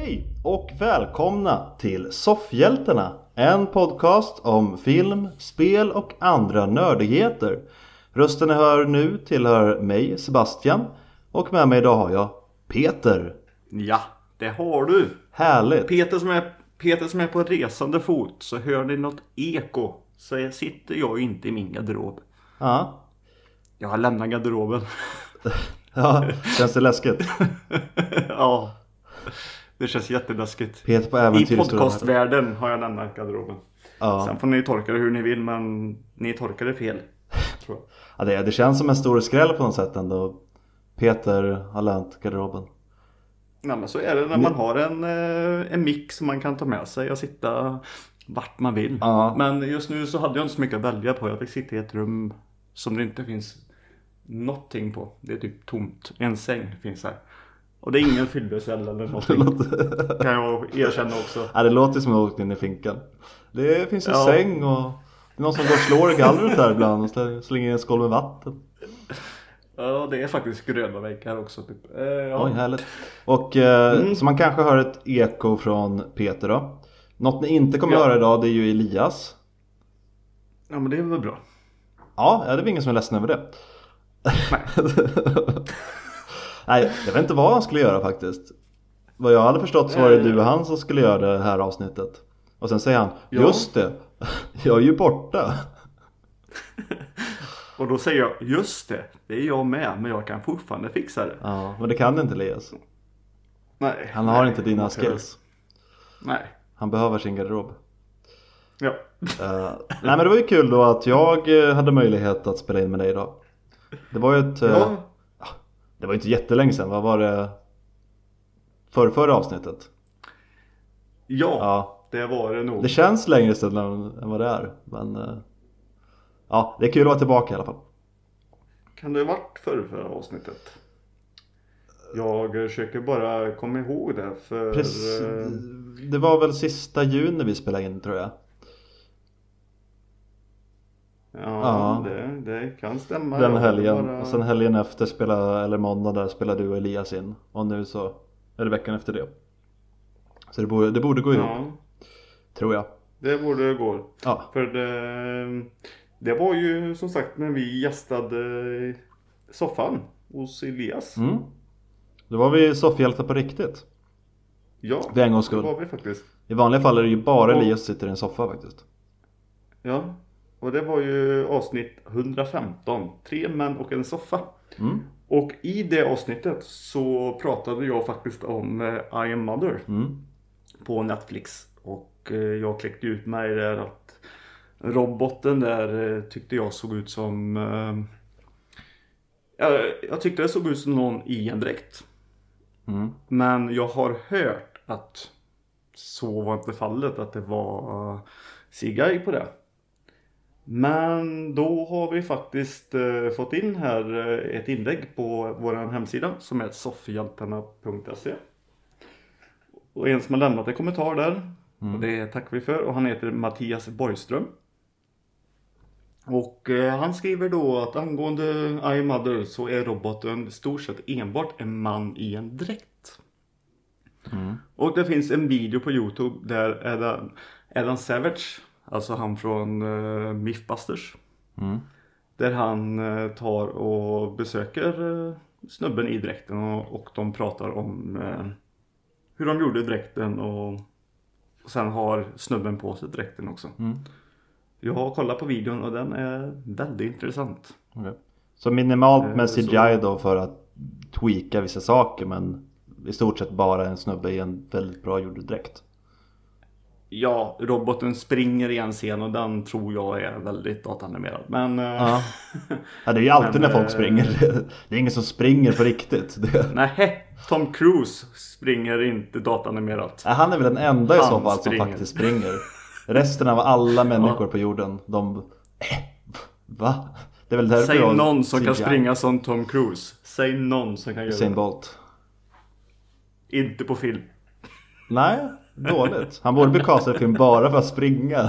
Hej och välkomna till Soffhjältarna, en podcast om film, spel och andra nördigheter. Rösten ni hör nu tillhör mig, Sebastian, och med mig idag har jag Peter. Ja, det har du. Härligt. Peter som är på resande fot, så hör ni något eko så sitter jag inte i min garderob. Ja. Jag har lämnat garderoben. Ja, känns det läskigt? Ja, det känns jätteläskigt. Peter på äventyr. I podcastvärlden har jag lämnat garderoben. Ja. Sen får ni tolka det hur ni vill, men ni tolkar det fel, tror jag. Ja, det känns som en stor skräll på något sätt ändå. Peter har lämnat garderoben. Ja, men så är det när man har en mick som man kan ta med sig och sitta vart man vill. Ja. Men just nu så hade jag inte så mycket att välja på. Jag fick sitta i ett rum som det inte finns någonting på. Det är typ tomt. En säng finns här. Och det är ingen fyllbecell eller någonting. Kan jag erkänna också. Ja, det låter som att jag åkt in i finkan. Det finns en säng och det är någon som går och slår i gallret där ibland och slänger en skål med vatten. Ja, det är faktiskt gröna väggar också typ. Oj, härligt. Och så man kanske hör ett eko från Peter då. Något ni inte kommer höra idag, det är ju Elias. Ja, men det är väl bra. Ja, det är ingen som är ledsen över det. Nej. Nej, jag vet inte vad han skulle göra faktiskt. Vad jag hade förstått så var det du och han som skulle göra det här avsnittet. Och sen säger han, just det, jag är ju borta. Och då säger jag, just det är jag med, men jag kan fortfarande fixa det. Ja, men det kan inte Elias. Nej. Han har inte dina skills. Nej. Han behöver sin garderob. Ja. Nej, men det var ju kul då att jag hade möjlighet att spela in med dig idag. Det var ju ett... det var inte jättelänge sedan. Vad var det? Förra avsnittet? Ja, det var det nog. Det känns längre sedan än vad det är. Men ja, det är kul att vara tillbaka i alla fall. Kan det ha varit förra avsnittet? Jag försöker bara komma ihåg det. Det var väl sista juni vi spelade in, tror jag. Ja. Det kan stämma. Den helgen. Och sen helgen efter eller måndag där spelade du och Elias in. Och nu så är det veckan efter det. Så det borde gå ihop. Ja. Tror jag. Det borde gå. Ja. För det var ju som sagt när vi gästade soffan hos Elias. Mm. Då var vi soffhjältar på riktigt. Ja, det var vi faktiskt. I vanliga fall är det ju bara Elias som sitter i en soffa faktiskt. Ja, och det var ju avsnitt 115. 3 män och en soffa. Mm. Och i det avsnittet så pratade jag faktiskt om I Am Mother på Netflix. Och jag kläckte ut mig där att roboten där tyckte jag såg ut som... jag tyckte det såg ut som någon i en dräkt. Mm. Men jag har hört att så var inte fallet, att det var CGI på det. Men då har vi faktiskt fått in här ett inlägg på vår hemsida som är soffhjältarna.se. Och en som har lämnat en kommentar där. Och det tackar vi för. Och han heter Mattias Borgström. Och han skriver då att angående I Am Mother så är roboten stort sett enbart en man i en dräkt. Och det finns en video på YouTube där Adam Savage, alltså han från Mythbusters, där han tar och besöker snubben i dräkten och de pratar om hur de gjorde dräkten och sen har snubben på sig dräkten också. Jag har kollat på videon och den är väldigt intressant. Okay. Så minimalt med CGI då för att tweaka vissa saker, men i stort sett bara en snubbe i en väldigt bra gjord dräkt. Ja, roboten springer i en scen och den tror jag är väldigt datanimerad. Men ja, det är ju alltid när folk springer. Det är ingen som springer på riktigt. Nej, Tom Cruise springer inte datanimerat. Nej, han är väl den enda i så fall som faktiskt springer. Resten av alla människor på jorden, va? Det är väl därför. Säg någon som kan springa som Tom Cruise. Säg någon som kan göra det. Usain Bolt. Inte på film. Nej, dåligt. Han borde bli castad i film bara för att springa.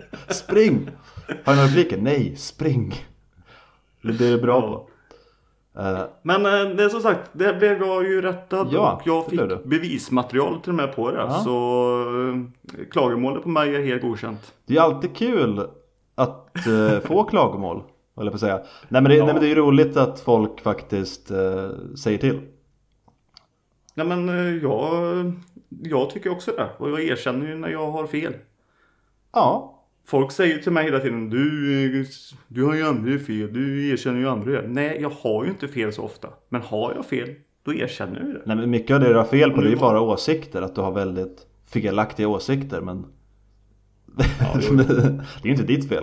Spring! Har du några repliker? Nej, spring. Det är bra på. Men det är som sagt, det blev jag ju rättad Ja, och jag det blev fick du. bevismaterial till och med på det. Ja. Så klagomålet på mig är helt godkänt. Det är alltid kul att få klagomål, eller på att säga. Nej men det är ju roligt att folk faktiskt säger till. Nej men jag tycker också det. Och jag erkänner ju när jag har fel. Ja. Folk säger till mig hela tiden, du har ju aldrig fel, du erkänner ju aldrig. Nej, jag har ju inte fel så ofta. Men har jag fel, då erkänner jag ju det. Nej men mycket av det du har fel på det är ju bara åsikter. Att du har väldigt felaktiga åsikter. Men det är ju inte ditt fel.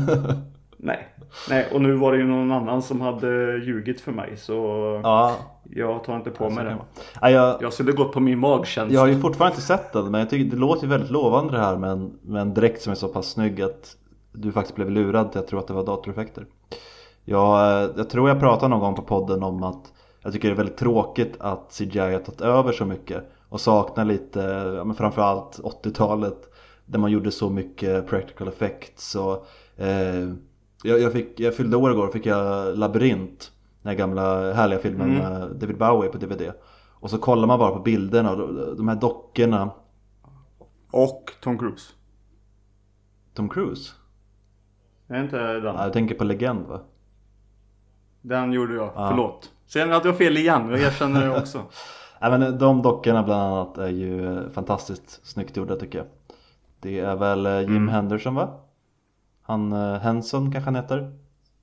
Nej, och nu var det ju någon annan som hade ljugit för mig. Så Ja. jag tar inte på mig det. Ja, Jag skulle gått på min magkänsla. Jag har ju fortfarande inte sett den. Men jag tycker det låter ju väldigt lovande det här med en dräkt som är så pass snygg att du faktiskt blev lurad till att tro att det var datoreffekter. Jag tror jag pratade någon gång på podden om att jag tycker det är väldigt tråkigt att CGI har tagit över så mycket. Och saknar lite, ja, men framförallt 80-talet där man gjorde så mycket practical effects. Och, jag fyllde år igår och fick jag Labyrint, den här gamla härliga filmen med David Bowie på DVD. Och så kollar man bara på bilderna och de här dockorna. Och Tom Cruise. Tom Cruise? Är inte den? Ja, jag tänker på Legend, va? Den gjorde jag, förlåt. Sen att jag fel igen, jag erkänner det också. Nej, men de dockorna bland annat är ju fantastiskt snyggt gjorda tycker jag. Det är väl Jim Henderson, va? Han Henson kanske han heter.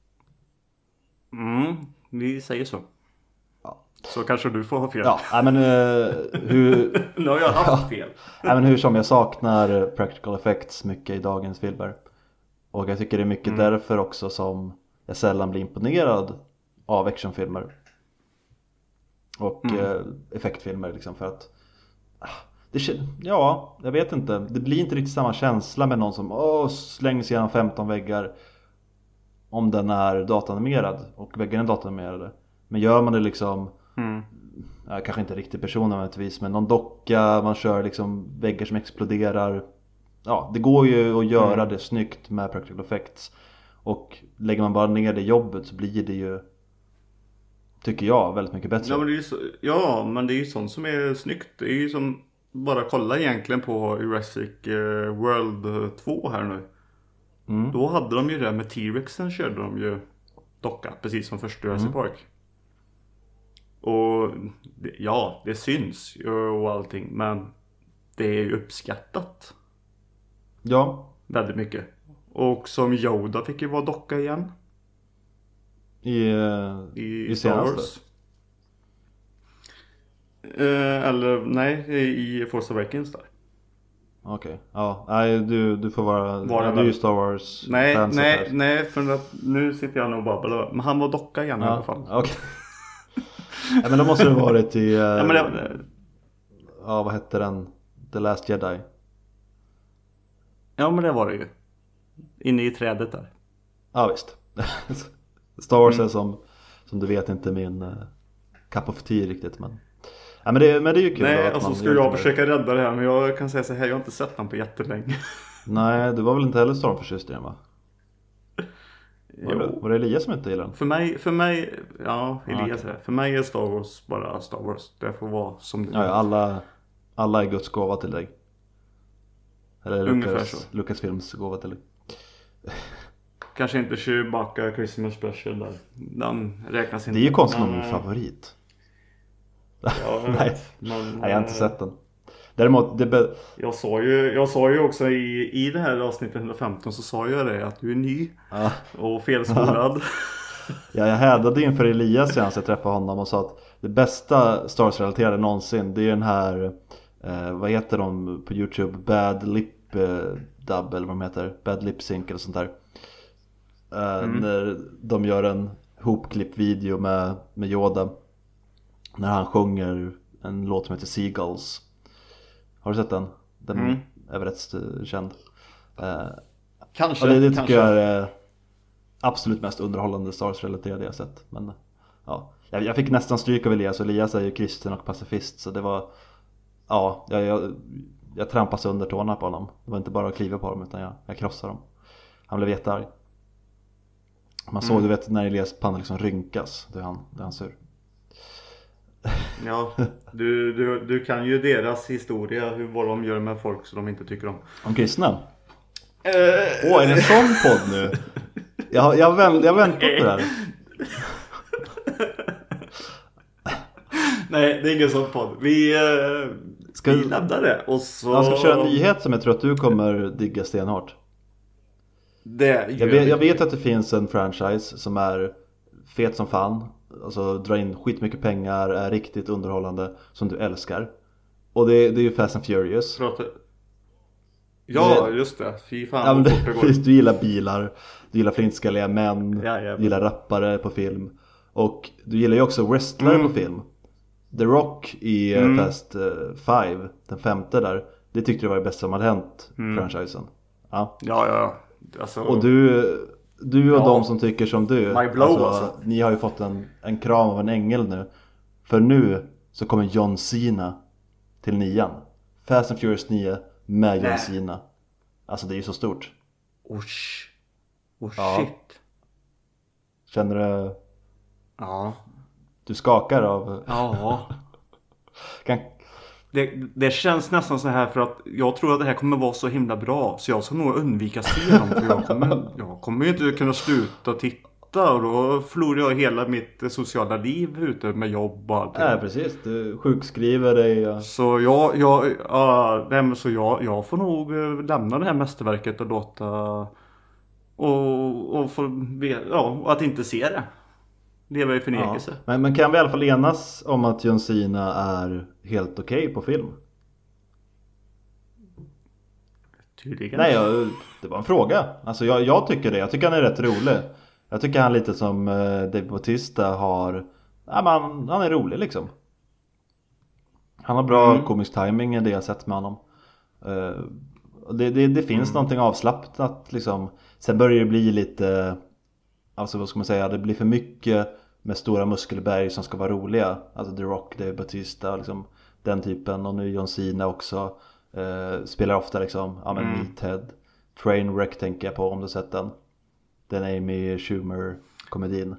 Vi säger så. Så kanske du får ha fel. Ja, men hur... Nu har jag haft fel. Nej, men hur som jag saknar practical effects mycket i dagens filmer. Och jag tycker det är mycket därför också som jag sällan blir imponerad av actionfilmer. Och effektfilmer liksom, för att jag vet inte. Det blir inte riktigt samma känsla med någon som slängs genom 15 väggar om den är datanimerad och väggarna är datanimerade. Men gör man det liksom kanske inte riktigt personligt, men någon docka, man kör liksom väggar som exploderar. Ja, det går ju att göra det snyggt med practical effects. Och lägger man bara ner det jobbet så blir det ju, tycker jag, väldigt mycket bättre. Men det är ju sånt som är snyggt. Det är ju som, bara kolla egentligen på Jurassic World 2 här nu. Då hade de ju det med T-Rexen, körde de ju docka, precis som första Jurassic Park. Och det syns och allting, men det är ju uppskattat. Ja. Väldigt mycket. Och som Yoda fick ju vara docka igen. I Star Wars. Eller nej, i Force Awakens där. Okej. Ja, nej, du får vara du är ju Star Wars. Nej, för att nu sitter jag nog och babblar. Men han var docka igen i alla fall. Okej. Ja, men då måste det varit i vad hette den? The Last Jedi. Ja, men det var det ju. Inne i trädet där. Ja, visst. Star Wars är som du vet inte min cup of tea riktigt, men ja, men det är ju kul. Nej, alltså ska jag försöka rädda det här, men jag kan säga så här, jag har inte sett den på jättelänge. Nej, du var väl inte heller stormförtjust i den, va? Var det Elias som inte gillar den? För mig, ja, Elias är det. För mig är Star Wars bara Star Wars. Det får vara som det. Ja, alla är Guds gåva till dig. Eller så. Lucasfilms gåva till dig. Kanske inte Chewbacca Christmas Special där. Den räknas inte. Det är ju konstigt om min favorit. Ja, Nej, jag har inte sett den. Däremot jag sa ju också i det här avsnittet 115 så sa jag det att du är ny och felskolad. Ja, jag hädade inför Elias sen så jag träffade honom och sa att det bästa Star Wars-relaterade någonsin, det är den här vad heter de på YouTube, Bad Lip Dub eller vad de heter, Bad Lip Sync eller sånt där. När de gör en hopklipp video med Yoda när han sjunger en låt som heter Seagulls. Har du sett den? Den är rätt känd. Kanske. Det tycker jag är absolut mest underhållande Star Wars-relaterade jag sett. Men ja, jag fick nästan stryk av Elias. Och Elias är ju kristen och pacifist. Så det var, ja, jag trampade under tårna på honom. Det var inte bara att kliva på dem utan jag krossade dem. Han blev jättearg. Man såg, du vet, när Elias panna liksom rynkas. Det är han sur. Ja, du kan ju deras historia, vad de gör med folk som de inte tycker om. Om kristna? Är det en sån podd nu? Jag väntar på det här. Nej, det är ingen sån podd. Vi lämnar det. Och så... Jag ska köra en nyhet som jag tror att du kommer digga stenhårt. Jag vet att det finns en franchise som är fet som fan. Alltså drar in skitmycket pengar, är riktigt underhållande, som du älskar. Och det är ju Fast and Furious. Ja, just det. Fy fan vad fort det går. Du gillar bilar, du gillar flintskalliga män, du gillar rappare på film. Och du gillar ju också wrestlare på film. The Rock i Fast 5, den 5:e där. Det tyckte du var det bästa som hade hänt franchisen. Ja. Alltså... Och du och de som tycker som du, alltså. Ni har ju fått en kram av en ängel nu. För nu så kommer John Cena till 9:an. Fast and Furious 9 med John Cena. Alltså det är ju så stort. Shit. Känner du? Ja. Du skakar av... Ja. Det känns nästan så här, för att jag tror att det här kommer vara så himla bra. Så jag ska nog undvika se dem. För jag kommer ju inte kunna sluta titta. Och då förlorar jag hela mitt sociala liv ute med jobb och allt. Nej, precis. Du sjukskriver dig. Ja. Så jag får nog lämna det här mästerverket och låta... Och att inte se det. Leva i förnekelse. Ja. Men kan vi i alla fall enas om att John Cena är helt okej på film? Tydligen. Nej, det var en fråga. Alltså jag tycker det. Jag tycker han är rätt rolig. Jag tycker han lite som Dave Bautista har... han är rolig liksom. Han har bra komisk timing i det jag sett med honom. Det finns någonting avslappnat liksom. Sen börjar det bli lite... Alltså vad ska man säga, det blir för mycket med stora muskelberg som ska vara roliga. Alltså The Rock, Dave Bautista, liksom den typen. Och nu John Cena också. Spelar ofta liksom, Meathead. Trainwreck tänker jag på, om du sett den. Den Amy Schumer-komedin.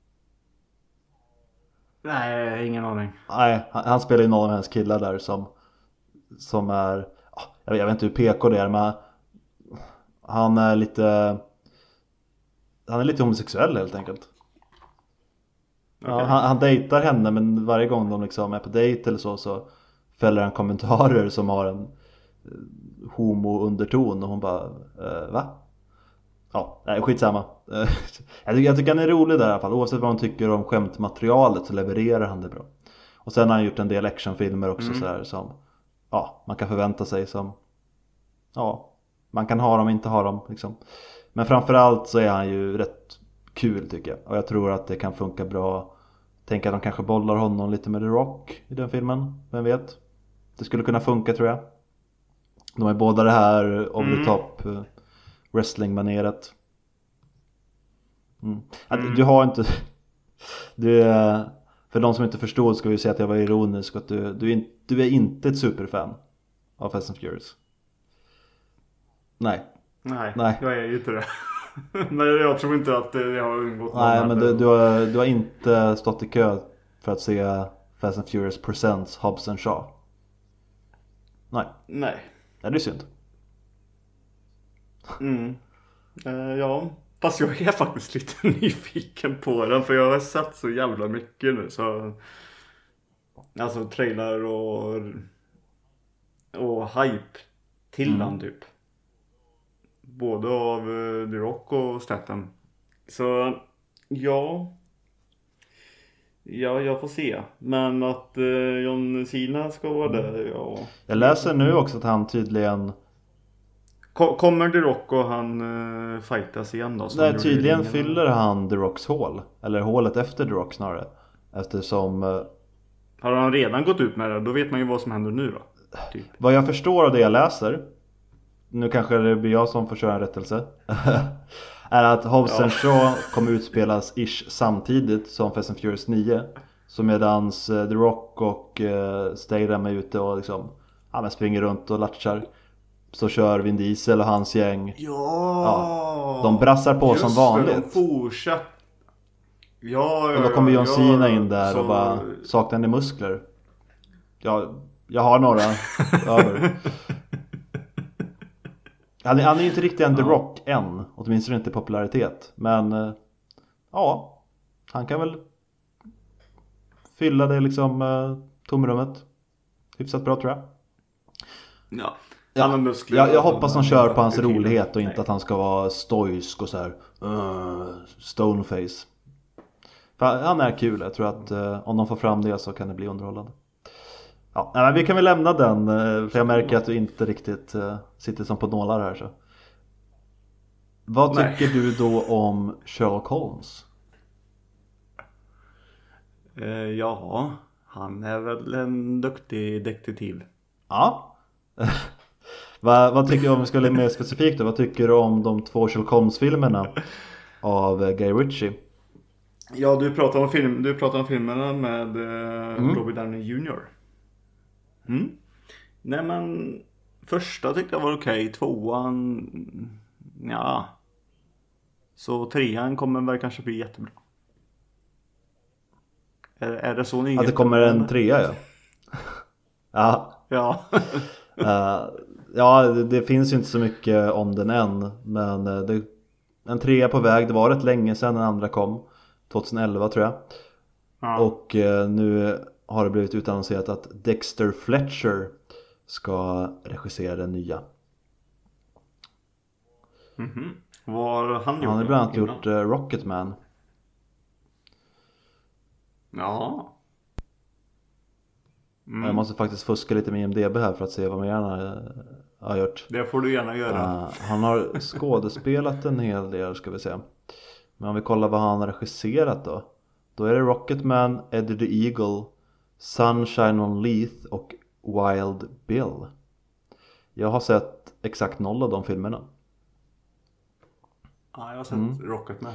Nej, ingen aning. Nej, han spelar ju någon av hennes killar där som är... Jag vet inte hur PK det är, men han är lite homosexuell helt enkelt. Okay. Ja, han dejtar henne, men varje gång de liksom är på dejt eller så fäller han kommentarer som har en homo-underton och hon bara, va? Ja, nej, skitsamma. Jag tycker han är rolig där i alla fall. Oavsett vad man tycker om skämtmaterialet så levererar han det bra. Och sen har han gjort en del actionfilmer också så här, som man kan förvänta sig som man kan ha dem, inte ha dem liksom. Men framförallt så är han ju rätt kul tycker jag. Och jag tror att det kan funka bra. Tänk att de kanske bollar honom lite med The Rock i den filmen. Vem vet? Det skulle kunna funka tror jag. De är båda det här over the top wrestling-maneret. Du har inte... för de som inte förstod ska vi säga att jag var ironisk. Att du är inte ett superfan av Fast and Furious. Nej, jag är ju inte det. Men jag tror inte att jag har undgått. Nej, men du har inte stått i kö för att se Fast and Furious Presents Hobbs and Shaw. Nej, det är synd. Ja, fast jag är faktiskt lite nyfiken på den. För jag har sett så jävla mycket nu. Så, alltså trailer och hype till den typ. Både av The Rock och Statham. Så ja, jag får se. Men att John Cena ska vara där, ja. Jag läser nu också att han tydligen... Kommer The Rock och han fightas igen då? Nej, tydligen fyller han The Rocks hål. Eller hålet efter The Rock snarare. Eftersom... Har han redan gått ut med det? Då vet man ju vad som händer nu då. Typ. Vad jag förstår av det jag läser... Nu kanske det blir jag som får köra en rättelse. Är att Hobbs and Shaw kommer utspelas samtidigt som Fast and Furious 9. Så medans The Rock och Statham är ute och liksom, springer runt och latchar. så kör Vin Diesel och hans gäng. Ja, de brassar på som vanligt. De fortsätter. Ja, och då kommer John Cena in där så... och bara, saknar ni muskler? Jag har några över. Han är ju inte riktigt en The Rock än, åtminstone inte i popularitet. Men ja, han kan väl fylla det liksom tomrummet hyfsat bra, tror jag. Ja, han har muskler. Jag hoppas de kör på hans rolighet och inte att han ska vara stoisk och så här stoneface. För han är kul, jag tror att om de får fram det så kan det bli underhållande. Ja, men vi kan väl lämna den, för jag märker att du inte riktigt sitter som på nålar här. Så. Vad tycker du då om Sherlock Holmes? Ja, han är väl en duktig detektiv. Ja. Vad tycker du, om vi ska bli mer specifikt då, vad tycker du om de 2 Sherlock Holmes-filmerna av Guy Ritchie? Ja, du pratar om filmerna med Robert Downey Jr. Nej, men första tyckte jag var okej. 2:an, ja. Så 3:an kommer väl kanske bli jättebra. Är det så ni? Att det kommer en 3:a, ja. Ja. Ja, det finns ju inte så mycket om den än. Men en 3:a på väg. Det var rätt länge sedan den andra kom, 2011 tror jag. Ja. Och nu har det blivit utannonserat att Dexter Fletcher ska regissera den nya. Vad har han gjort? Han har bland annat gjort Rocketman. Ja. Jag måste faktiskt fuska lite med IMDb här för att se vad mer han har gjort. Det får du gärna göra. Han har skådespelat en hel del, ska vi se. Men om vi kollar vad han har regisserat då. Då är det Rocketman, Eddie the Eagle, Sunshine on Leith och Wild Bill. Jag har sett exakt 0 av de filmerna. Ja, jag har sett Rocketman.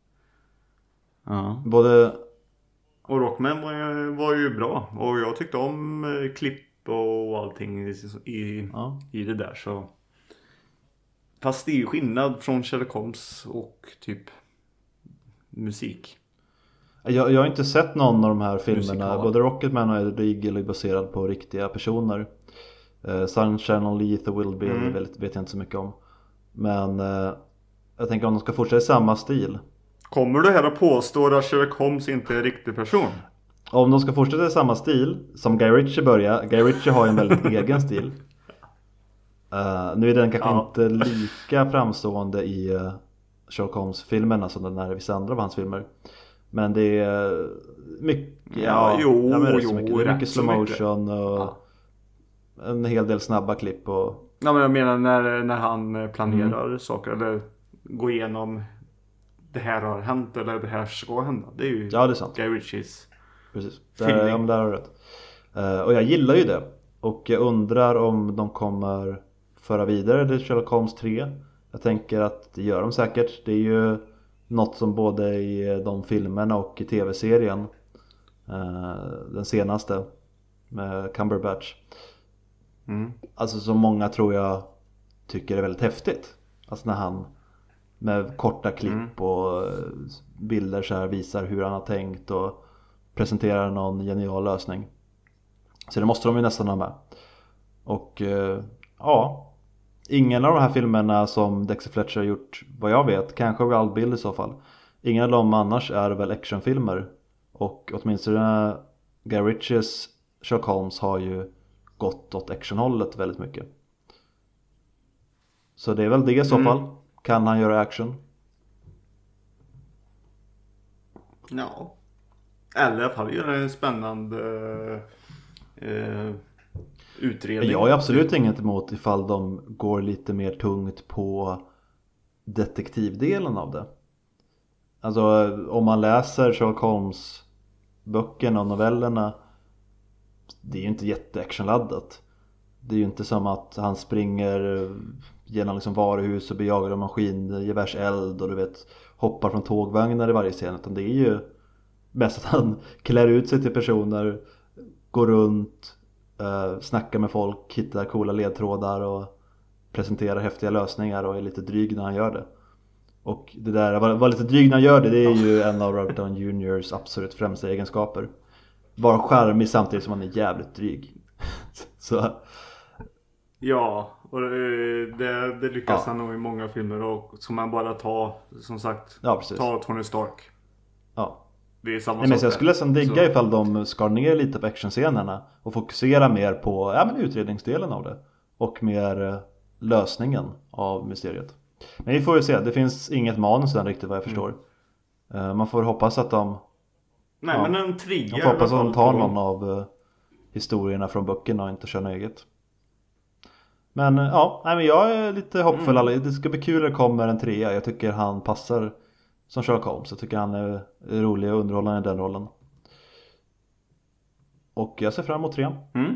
Ja. Och Rocketman var ju bra. Och jag tyckte om klipp och allting i det där. Så. Fast det är ju skillnad från Sherlock Holmes och typ musik. Jag har inte sett någon av de här filmerna. Musikal. Både Rocketman och Eddie the Eagle är baserad på riktiga personer. Sunshine on Leith och Wild Bill vet jag inte så mycket om. Men jag tänker om de ska fortsätta i samma stil. Kommer du här och påstår att Sherlock Holmes inte är en riktig person? Om de ska fortsätta i samma stil som Guy Ritchie börjar. Guy Ritchie har ju en väldigt egen stil. Nu är den kanske inte lika framstående i Sherlock Holmes-filmerna som den är i vissa andra av hans filmer. Men det är mycket, det är mycket slow motion och en hel del snabba klipp. Och... Ja, men jag menar när han planerar saker eller går igenom det här har hänt eller det här ska hända. Det är ju det är sant. Guy Ritchies. Precis. Där har du rätt. Och jag gillar ju det. Och jag undrar om de kommer föra vidare till Sherlock Holmes 3. Jag tänker att det gör de säkert. Det är ju något som både i de filmerna och i tv-serien, den senaste med Cumberbatch, alltså så många tror jag tycker är väldigt häftigt. Alltså när han med korta klipp och bilder så här visar hur han har tänkt och presenterar någon genial lösning. Så det måste de ju nästan ha med. Och ingen av de här filmerna som Dexter Fletcher har gjort, vad jag vet, kanske Wild Bill i så fall, ingen av dem annars är väl actionfilmer. Och åtminstone Guy Ritchies Sherlock Holmes har ju gått åt actionhållet väldigt mycket. Så det är väl det i så fall. Kan han göra action? Ja. Eller i alla fall göra en spännande utredning. Jag har absolut inget emot ifall de går lite mer tungt på detektivdelen av det. Alltså om man läser Sherlock Holmes böckerna och novellerna, det är ju inte jätteactionladdat. Det är ju inte som att han springer genom liksom varuhus och bejagar en maskingevärseld och du vet hoppar från tågvagnar i varje scen, utan det är ju mest att han klär ut sig till personer, går runt, snackar med folk, hittar coola ledtrådar och presenterar häftiga lösningar och är lite dryg när han gör det. Och det där, var lite dryg när han gör det är ju en av Robert Downey Jr.'s absolut främsta egenskaper. Vara charmig samtidigt som han är jävligt dryg. Så... Ja, och det lyckas han nog i många filmer. Och som man bara tar, som sagt, ta Tony Stark. Ja. Det är samma Nej, men sak. jag skulle nästan digga ifall de skar ner lite på actionscenerna och fokusera mer på utredningsdelen av det. Och mer lösningen av mysteriet. Men vi får ju se, det finns inget manus än riktigt vad jag förstår. Man får hoppas att de... Nej, men en trea. Jag hoppas att de tar någon av historierna från böckerna och inte kör eget. Men men jag är lite hoppfull. Det ska bli kul när det kommer en trea. Jag tycker han passar som Sherlock Holmes. Jag tycker han är rolig och underhållande i den rollen. Och jag ser fram emot trean.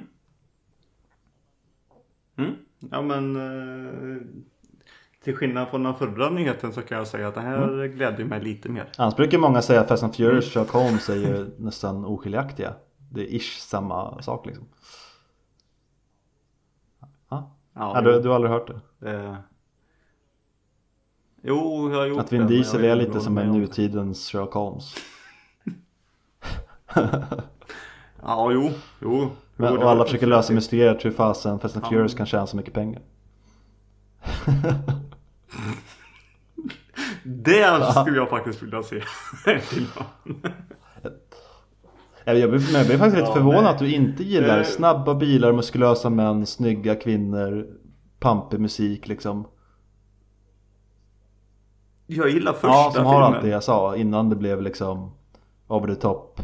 Ja, men till skillnad från den förra nyheten så kan jag säga att det här glädjer mig lite mer. Annars brukar många säga att Fast and Furious och Sherlock Holmes är ju nästan oskiljaktiga. Det är ish samma sak liksom. Ja, du har aldrig hört det? Jo, jag har gjort det. Att Vin Diesel är lite som en nutidens Sherlock Holmes. Ja, jo. Men, och alla försöker lösa mysteriet hur fasen Fast and Furious kan tjäna så mycket pengar. Det skulle jag faktiskt vilja se. Jag blir faktiskt lite förvånad att du inte gillar snabba bilar, muskulösa män, snygga kvinnor, pampig musik liksom. Jag gillar första som har allt det jag sa innan det blev liksom over the top.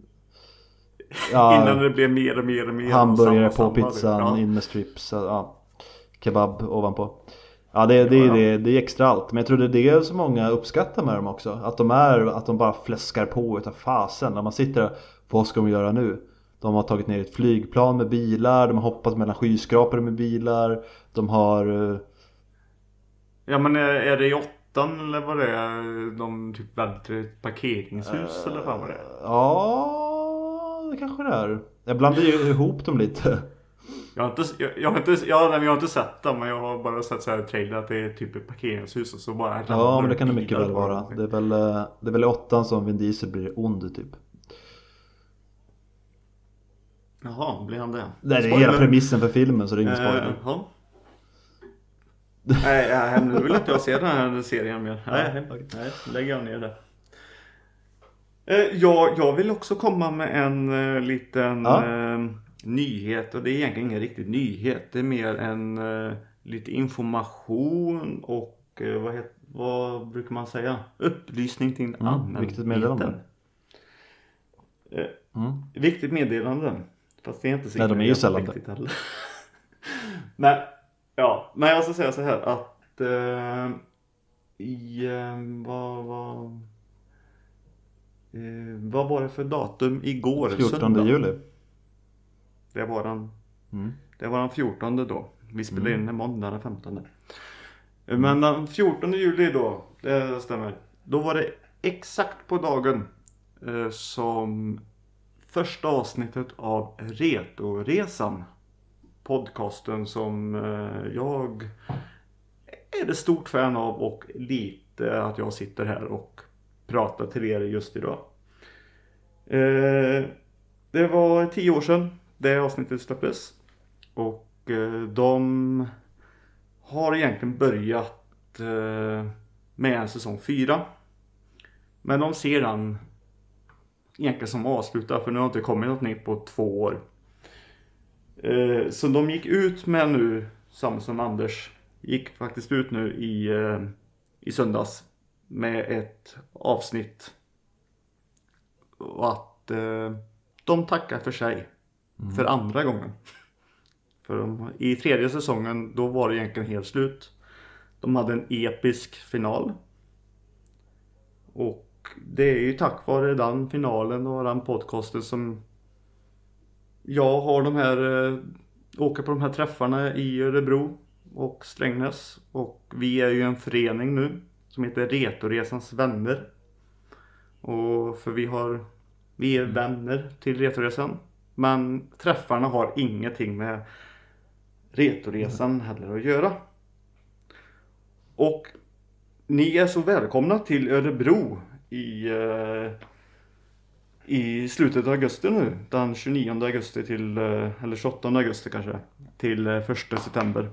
Innan det blev mer och mer hamburgare på pizzan, in med strips, kebab ovanpå. Ja, det är extra allt. Men jag tror det är det som många uppskattar med dem också. Att de bara fläskar på utav fasen. När man sitter där, vad ska de göra nu? De har tagit ner ett flygplan med bilar. De har hoppat mellan skyskrapor med bilar. De har... Ja, men är det i 8 eller vad det är? De typ välter ett parkeringshus eller vad det är? Ja, det kanske det är. Jag blandar ju ihop dem lite. Jag har inte sett dem, men jag har bara sett så här trailer att det är typ ett parkeringshus och så bara... Ja, men det kan det mycket väl vara. Det är väl i 8 som Vin Diesel blir ond typ. Jaha, blir han det? Nej, det är hela premissen för filmen, så det är ingen spoiler. Nej, nu vill inte jag se den här serien mer. Nej, lägger jag ner det. Jag vill också komma med en liten nyhet. Och det är egentligen ingen riktig nyhet. Det är mer en lite information och vad brukar man säga? Upplysning till allmänheten. Viktigt meddelande. Viktigt meddelande. Fast det är inte så. Nej, de är ju sällan viktigt heller. Men jag ska säga så här att vad var det för datum igår? 14 söndag? juli. Det var den 14 då. Vi spelade in måndag den 15. Men den 14 juli då, det stämmer. Då var det exakt på dagen som första avsnittet av Retoresan, podcasten som jag är ett stort fan av och lite att jag sitter här och pratar till er just idag. Det var 10 år sedan det avsnittet släpptes och de har egentligen börjat med en säsong 4. Men de ser den egentligen som avslutar, för nu har inte kommit något nytt på 2 år. Så de gick ut med nu, Samson Anders gick faktiskt ut nu i söndags med ett avsnitt. Och att de tackar för sig för andra gången. För i 3:e säsongen då var det egentligen helt slut. De hade en episk final. Och det är ju tack vare den finalen och den podcasten som jag har åker på de här träffarna i Örebro och Strängnäs. Och vi är ju en förening nu som heter Retoresans vänner. Och för vi är vänner till Retoresan. Men träffarna har ingenting med Retoresan heller att göra. Och ni är så välkomna till Örebro i slutet av augusti nu. Den 29 augusti till, eller 28 augusti kanske, till 1 september.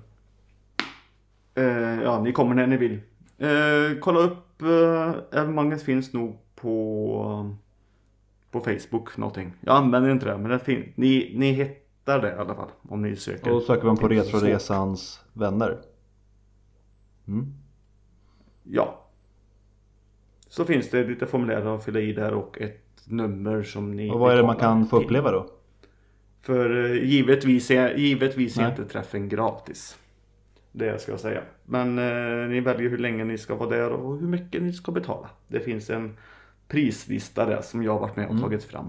Ja, ni kommer när ni vill. Kolla upp, evenemanget finns nog på Facebook någonting. Jag använder inte det, men det finns. Ni hittar det i alla fall om ni söker. Och då söker man på Retroresans vänner. Ja. Så finns det lite formulär att fylla i där och ett nummer som ni... Och vad är det man kan få uppleva då? För givetvis är inte träffen gratis. Det ska jag säga. Men ni väljer hur länge ni ska vara där och hur mycket ni ska betala. Det finns en prislista där som jag har varit med och tagit fram.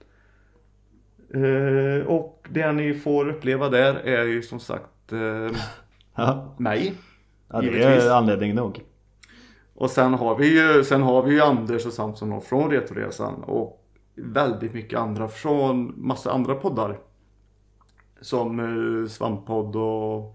Och det ni får uppleva där är ju som sagt mig. Ja, det är anledning nog. Och sen har vi ju Anders och Samson från Retoresan och väldigt mycket andra från massa andra poddar. Som Svamppodd och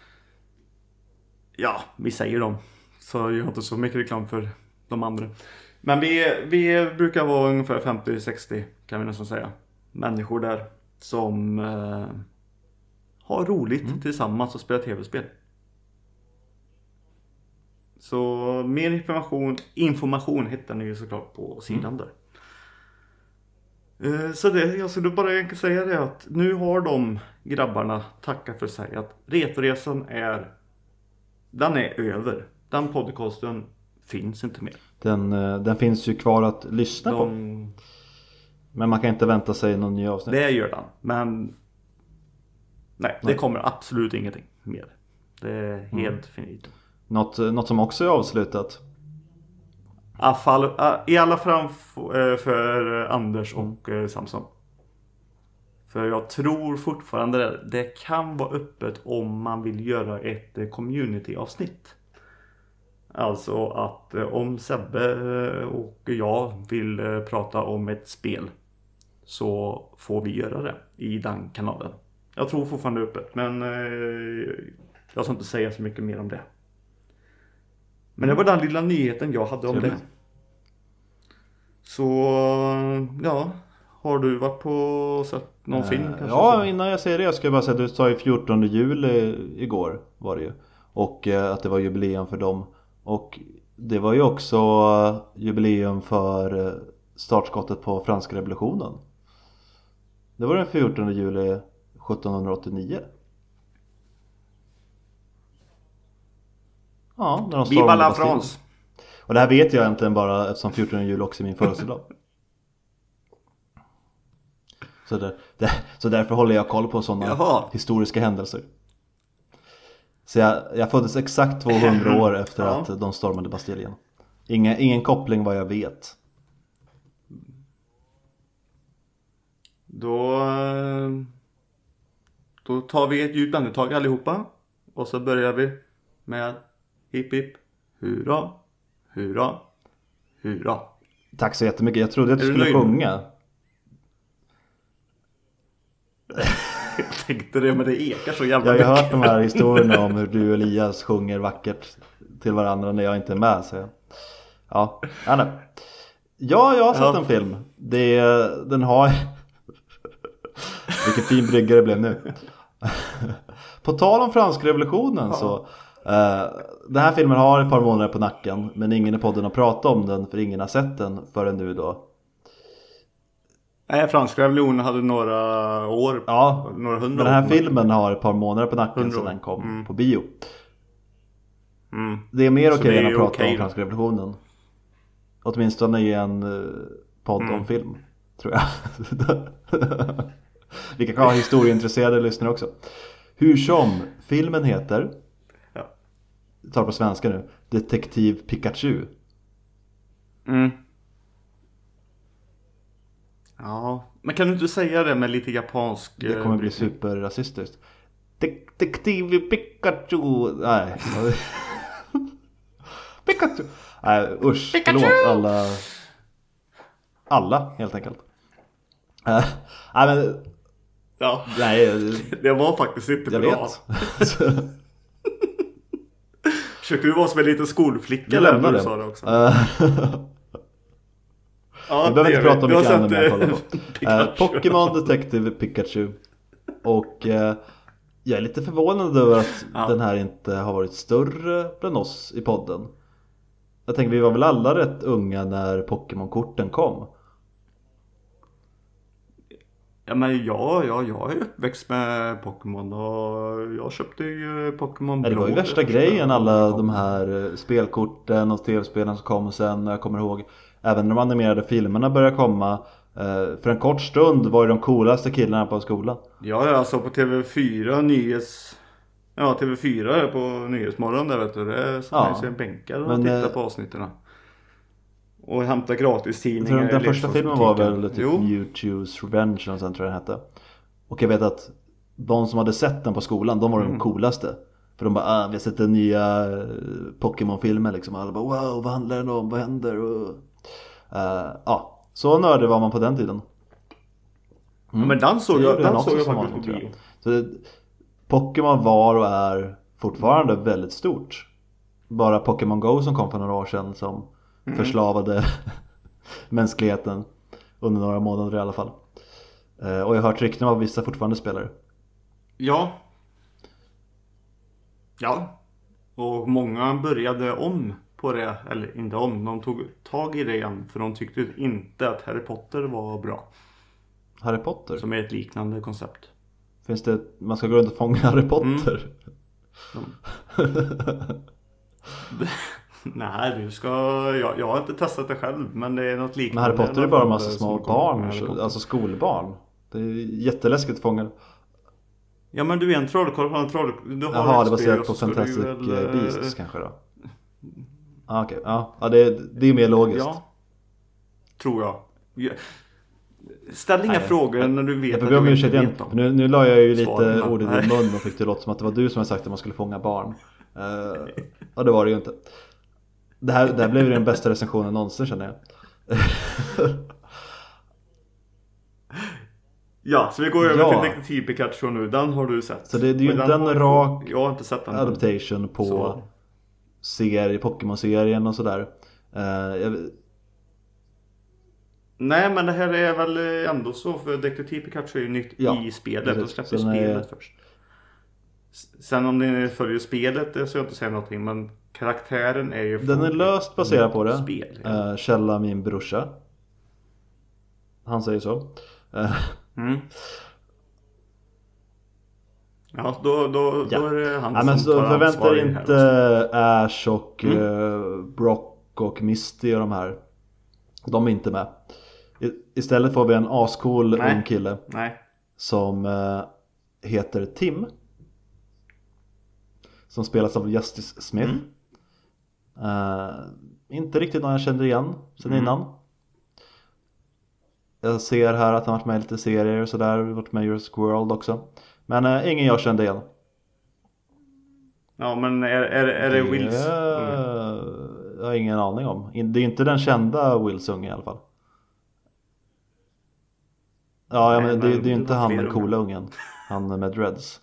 ja, vi säger dem. Så jag har inte så mycket reklam för de andra. Men vi brukar vara ungefär 50-60 kan vi nästan säga. Människor där som har roligt tillsammans och spelar tv-spel. Så mer information hittar ni ju såklart på sidan där. Så det, jag skulle bara enkelt säga det att nu har de grabbarna tackat för sig att Retoresan den är över. Den podcasten finns inte mer. Den finns ju kvar att lyssna på. Men man kan inte vänta sig någon ny avsnitt. Det gör den. Men nej, det kommer absolut ingenting mer. Det är helt finito. Något som också är avslutat. I alla fall för Anders och Samson. För jag tror fortfarande det kan vara öppet om man vill göra ett community-avsnitt. Alltså att om Sebbe och jag vill prata om ett spel så får vi göra det i den kanalen. Jag tror fortfarande öppet, men jag ska inte säga så mycket mer om det. Men det var den lilla nyheten jag hade om det. Så ja, har du varit på sett någon film kanske? Ja, innan jag säger det jag ska bara säga att du sa ju 14 juli igår var det ju. Och att det var jubileum för dem. Och det var ju också jubileum för startskottet på franska revolutionen. Det var den 14 juli 1789. Ja, när de Viva la France! Och det här vet jag egentligen bara eftersom 14 juli också är min födelsedag. Så därför håller jag koll på sådana historiska händelser. Så jag föddes exakt 200 år efter att de stormade Bastiljen. Ingen koppling vad jag vet. Då tar vi ett djupt andetag allihopa. Och så börjar vi med hipp hipp, hurra, hurra, hurra. Tack så jättemycket. Jag trodde att du skulle sjunga. Jag tänkte det, men det ekar så jävla mycket. Jag har mycket. hört de här historierna om hur du och Elias sjunger vackert till varandra när jag inte är med. Så ja, jag har sett en film. Den har... Vilken fin brygga det blev nu. På tal om franska revolutionen så... den här filmen har ett par månader på nacken. Men ingen i podden har pratat om den, för ingen har sett den förrän nu då. Nej, franska revolutionen hade några år. Ja, några hundra men den här filmen har ett par månader på nacken sedan den kom på bio. Det är mer okej än att prata om franska revolutionen. Åtminstone i en podd om film, tror jag. Vi kan ha historieintresserade lyssnare också. Hur som, filmen heter, jag tar på svenska nu, Detektiv Pikachu. Ja, men kan du inte säga det med lite japansk... Det kommer bli superrasistiskt. Detektiv Pikachu. Nej. Pikachu. Nej, usch. Pikachu! Förlåt alla helt enkelt. Nej men... Ja, nej, det var faktiskt inte jag bra. Vet. Försökte du vara som en liten skolflicka Vi eller lämnar du det. sa det också? Vi behöver inte prata om Du har mycket annat sett, än jag kollar på. Pikachu. Pokémon Detective Pikachu. Och jag är lite förvånad över att den här inte har varit större bland oss i podden. Jag tänker vi var väl alla rätt unga när Pokémon-korten kom. Ja men jag är uppväxt med Pokémon och jag köpte ju Pokémon Blå. Det var ju värsta grejen, alla de här spelkorten och tv-spelen som kom sen. Jag kommer ihåg, även när de animerade filmerna började komma. För en kort stund var ju de coolaste killarna på skolan. Ja, alltså på TV4 TV4 är på Nyhetsmorgon där vet du. Det är som man ser en bänkar och tittar på avsnitten. Och hämta gratis tidningar. Den första filmen var väl typ Mewtwo's Revenge och sen tror jag den hette. Och jag vet att de som hade sett den på skolan, de var de coolaste. För de bara, vi har sett den nya Pokémon-filmen liksom. Alla bara, wow, vad handlar den om? Vad händer? Så nördig var man på den tiden. Men den såg jag faktiskt på bio. Pokémon var och är fortfarande väldigt stort. Bara Pokémon Go som kom för några år sedan som förslavade mänskligheten under några månader i alla fall. Och jag har hört rykten av vissa fortfarande spelare. Ja. Och många började om på det. Eller inte om, de tog tag i det igen. För de tyckte inte att Harry Potter var bra. Harry Potter? Som är ett liknande koncept. Finns det, man ska gå runt och fånga Harry Potter? Nej, jag har inte testat det själv. Men det är något liknande. Men Harry Potter är bara en massa små barn. Alltså skolbarn. Det är jätteläskigt att fånga. Ja men du är en trollkarl på en troll. Jaha, det baserat på Fantastic Beasts kanske då. Okej, det är mer logiskt. Ja, tror jag. Ställ inga frågor när du vet att du inte vet dem. Nu la jag ju lite ord i din mun och fick det låta som att det var du som hade sagt att man skulle fånga barn. Och det var det ju inte. Det här blev ju den bästa recensionen någonsin, känner jag. Ja, så vi går över till Detektiv Pikachu nu. Den har du sett. Så det är ju inte en rak jag har inte sett den adaptation på Pokémon-serien och sådär. Nej, men det här är väl ändå så, för Detektiv Pikachu är ju nytt i spelet. Och släpper spelet först. Sen om ni följer spelet, det så jag inte säga någonting. Men karaktären är ju... Den är löst baserad på det. Spel, Källa min brorsa. Han säger så. Ja, då är det han men som tar förväntar inte här Ash och Brock och Misty och de här. De är inte med. Istället får vi en ascool ung kille. Som heter Tim. Som spelas av Justice Smith. Inte riktigt någon jag kände igen sen innan. Jag ser här att han varit med i lite serier och sådär. Varit med i Jurassic World också. Men ingen jag kände igen. Ja, men är det Wills? Jag har ingen aning om. Det är inte den kända Wills unge i alla fall. Ja, men det är inte han med coola ungen. Han med dreads.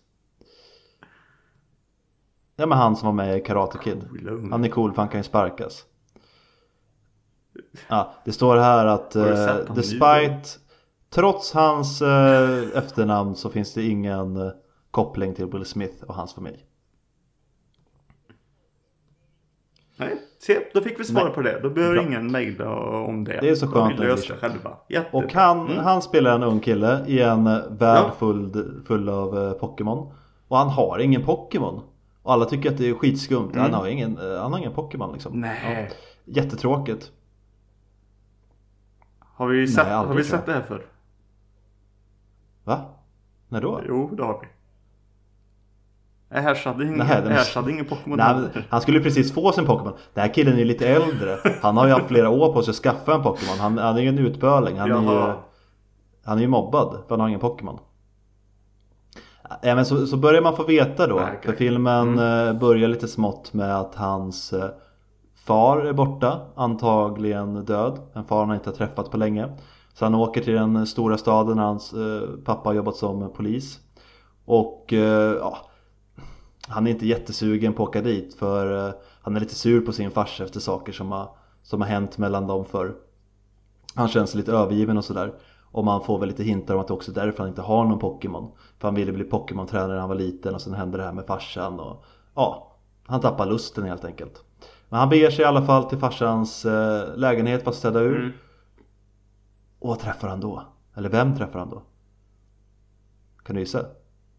Ja, men han som var med i Karate Kid. Han är cool för han kan ju sparkas. Ja, det står här att trots hans efternamn så finns det ingen koppling till Will Smith och hans familj. Nej, se, då fick vi svar på det. Då behöver ingen mejla om det. Det är så skönt att lösa själva. Och han spelar en ung kille i en värld full av Pokémon. Och han har ingen Pokémon. Och alla tycker att det är skitskumt. Han har ingen Pokémon liksom. Nej. Ja, jättetråkigt. Har vi sett det här för? Va? När då? Jo, det har vi. Ash hade ingen Pokémon. Nej, han skulle precis få sin Pokémon. Den här killen är ju lite äldre. Han har ju haft flera år på sig att skaffa en Pokémon. Han är ju en utböling. Han är ju mobbad för han har ingen Pokémon. Ja, men så börjar man få veta då. För filmen börjar lite smått med att hans far är borta. Antagligen död. En far han inte har träffat på länge. Så han åker till den stora staden när hans pappa har jobbat som polis. Och han är inte jättesugen på att åka dit, för han är lite sur på sin farsa efter saker som har hänt mellan dem för. Han känns lite övergiven och sådär. Och man får väl lite hintar om att det också är därför han inte har någon Pokémon. För han ville bli Pokémon-tränare när han var liten, och sen hände det här med farsan. Och ja, han tappar lusten helt enkelt. Men han beger sig i alla fall till farsans lägenhet för att städa ur. Och vad träffar han då? Eller vem träffar han då? Kan du gissa?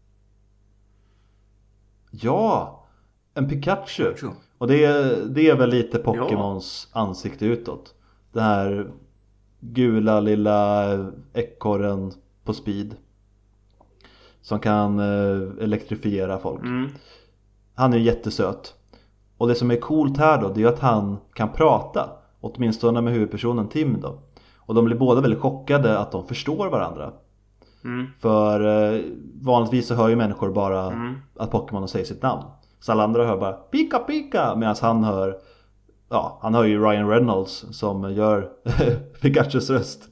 Ja, en Pikachu. Och det är väl lite Pokémons ansikte utåt. Den här gula lilla ekorren på speed som kan elektrifiera folk. Han är jättesöt. Och det som är coolt här då, det är att han kan prata, åtminstone med huvudpersonen Tim då. Och de blir båda väldigt chockade att de förstår varandra. För vanligtvis så hör ju människor bara att Pokémon säger sitt namn. Så alla andra hör bara Pika Pika, medan han hör ju Ryan Reynolds som gör Pikachus röst.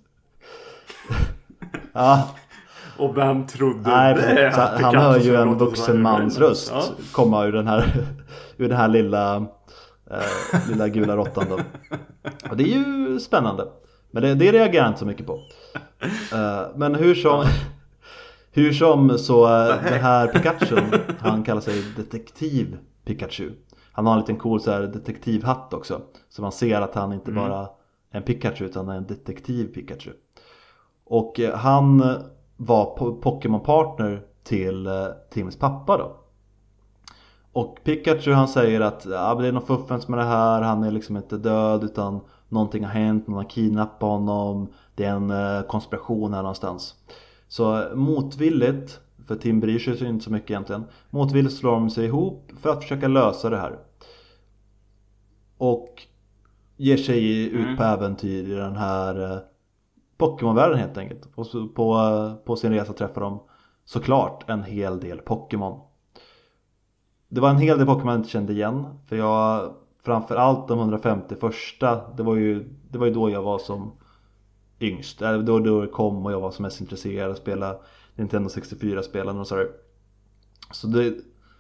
Ja. Och vem trodde det? Han hör ju en vuxen mans röst komma ur den här lilla gula råttan då. Och det är ju spännande. Men det reagerar inte så mycket på. Men hur som så den här Pikachu, han kallar sig Detektiv Pikachu. Han har en liten cool så här detektivhatt också. Så man ser att han inte bara är en Pikachu utan är en detektiv Pikachu. Och han var Pokémon-partner till Tims pappa då. Och Pikachu han säger att det är något fuffens med det här. Han är liksom inte död utan någonting har hänt. Någon har kidnappat honom. Det är en konspiration här någonstans. Så motvilligt, för Tim bryr sig inte så mycket egentligen. Motvilligt slår de sig ihop för att försöka lösa det här. Och ger sig ut på äventyr i den här Pokémon-världen helt enkelt. Och så på sin resa träffar de såklart en hel del Pokémon. Det var en hel del Pokémon jag inte kände igen. För jag, framförallt de 150 första, det var ju då jag var som yngst. Då det kom och jag var som mest intresserad av att spela Nintendo 64-spelen och sådär. Så det...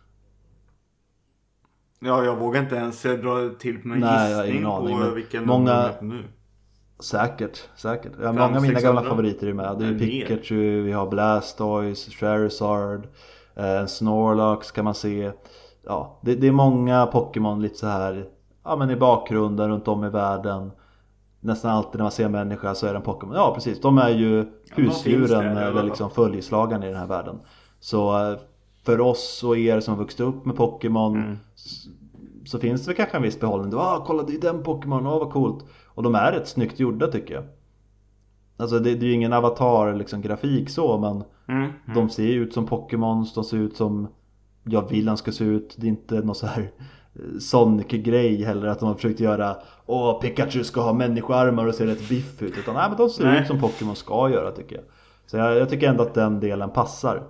Ja, jag vågar inte ens dra till med gissning på vilken många... nu. Säkert. Ja, många av mina gamla favoriter är med. Det är Pikachu, vi har Blastoise, Charizard, Snorlax kan man se. Ja, det är många Pokémon lite så här, ja, men i bakgrunden runt om i världen. Nästan alltid när man ser en människa så är det en Pokémon. Ja, precis. De är ju husdjuren eller liksom följeslagarna i den här världen. Så för oss och er som har vuxit upp med Pokémon så finns det kanske en viss behållning. Kolla, det är den Pokémon, vad coolt. Och de är rätt snyggt gjorda tycker jag. Alltså det är ju ingen avatar liksom grafik så, men de ser ut som Pokémons, de ser ut som jag vill han ska se ut. Det är inte någon så här Sonic-grej heller att de har försökt göra Pikachu ska ha människoarmar och se rätt biff ut, utan men de ser ut som Pokémon ska göra tycker jag. Så jag tycker ändå att den delen passar.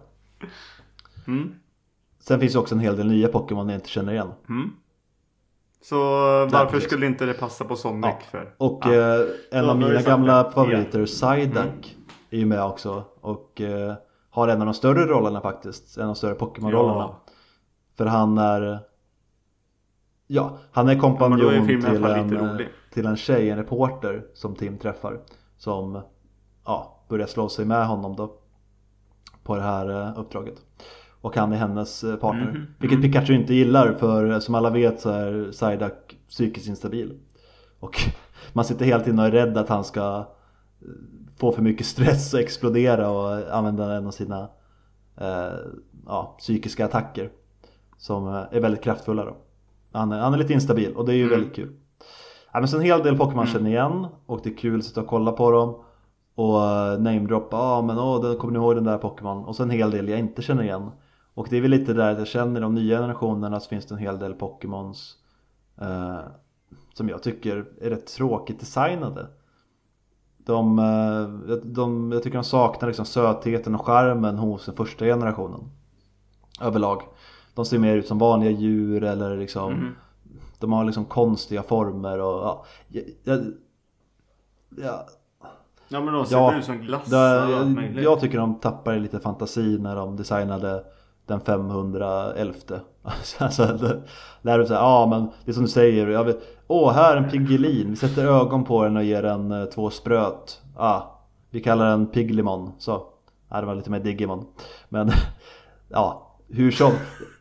Sen finns ju också en hel del nya Pokémon jag inte känner igen. Så varför skulle inte det passa på Sonic för? Och en av mina gamla favoriter, Psyduck, är ju med också. Och har en av de större rollerna faktiskt. En av de större Pokémon-rollerna. För han är kompanjon till en tjej, en reporter som Tim träffar. Som börjar slå sig med honom då på det här uppdraget. Och han är hennes partner. Vilket Pikachu inte gillar, för som alla vet så är Psyduck psykiskt instabil. Och man sitter hela tiden och är rädd att han ska få för mycket stress och explodera och använda en av sina psykiska attacker. Som är väldigt kraftfulla då. Han är lite instabil och det är ju väldigt kul. Men så en hel del Pokémon känner igen. Och det är kul att sitta och kolla på dem. Och namedroppa, kommer ni ihåg den där Pokémon? Och så en hel del jag inte känner igen. Och det är väl lite där att jag känner i de nya generationerna så finns det en hel del Pokémons som jag tycker är rätt tråkigt designade. Jag tycker de saknar liksom sötheten och charmen hos den första generationen överlag. De ser mer ut som vanliga djur eller liksom de har liksom konstiga former och Ja, men de ser ut som glassar. Jag tycker de tappar lite fantasi när de designade den 511. Alltså, där du säger, ja men det är som du säger, jag vet, här är en Piggelin, vi sätter ögon på den och ger den 2 spröt. Vi kallar den Piglimon. Så, det var lite mer Digimon. Men, ja, hur som.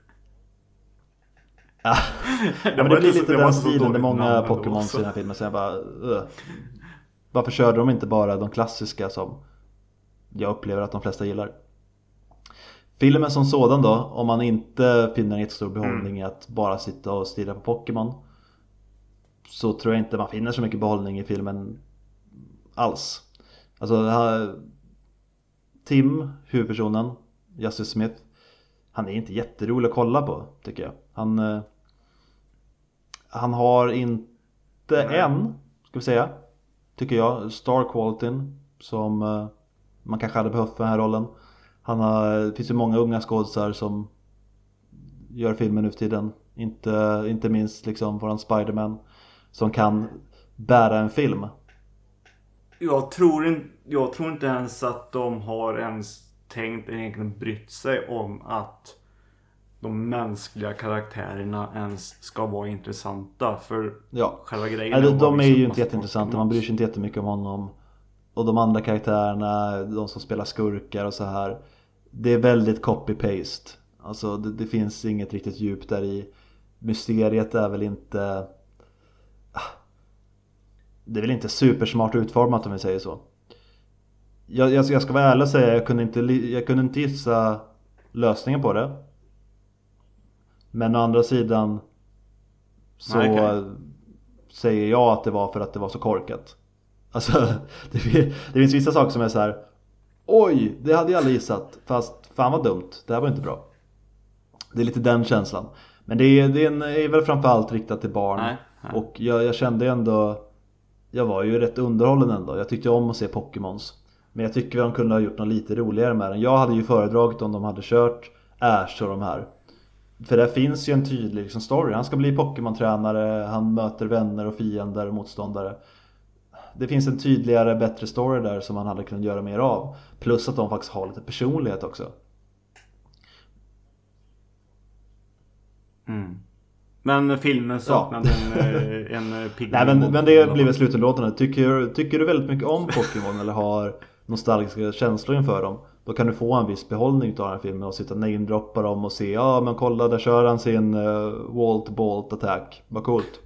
Men det blir lite den stilen, det är många Pokémons i den här filmen. Så jag bara, varför körde de inte bara de klassiska som jag upplever att de flesta gillar? Filmen som sådan då, om man inte finner en jättestor behållning i att bara sitta och stirra på Pokémon, så tror jag inte man finner så mycket behållning i filmen alls. Alltså Tim, huvudpersonen, Justice Smith, han är inte jätterolig att kolla på, tycker jag. Han har inte ska vi säga, tycker jag, star qualityn som man kanske hade behövt för den här rollen. Det finns ju många unga skådespelare som gör filmen nu för tiden. Inte minst liksom våran Spider-Man som kan bära en film. Jag tror inte ens att de har ens tänkt egentligen brytt sig om att de mänskliga karaktärerna ens ska vara intressanta. För själva grejen de är ju inte jätteintressanta. Man bryr sig inte jättemycket om honom. Och de andra karaktärerna, de som spelar skurkar och så här, det är väldigt copy-paste. Alltså det finns inget riktigt djup där i. Mysteriet är väl inte, det är väl inte supersmart utformat om vi säger så. Jag ska vara ärlig och säga, jag kunde inte gissa lösningen på det. Men å andra sidan så säger jag att det var för att det var så korkat. Alltså det finns vissa saker som är så här: oj, det hade jag aldrig gissat, fast fan vad dumt, det här var inte bra. Det är lite den känslan. Men det är väl framförallt riktat till barn. Nej. Och jag kände ändå, jag var ju rätt underhållen ändå. Jag tyckte om att se Pokémons. Men jag tycker de kunde ha gjort något lite roligare med den. Jag hade ju föredragit om de hade kört Ash och de här. För där finns ju en tydlig liksom story. Han ska bli Pokémon-tränare, han möter vänner och fiender och motståndare. Det finns en tydligare, bättre story där som man hade kunnat göra mer av. Plus att de faktiskt har lite personlighet också. Men filmen saknade en Piggy. Nej, men det blir väl slututlåtande. Tycker du väldigt mycket om Pokémon eller har nostalgiska känslor inför dem, då kan du få en viss behållning av den här filmen och sitta och namedroppa dem och se, men kolla, där kör han sin wall-to-bolt attack. Vad coolt.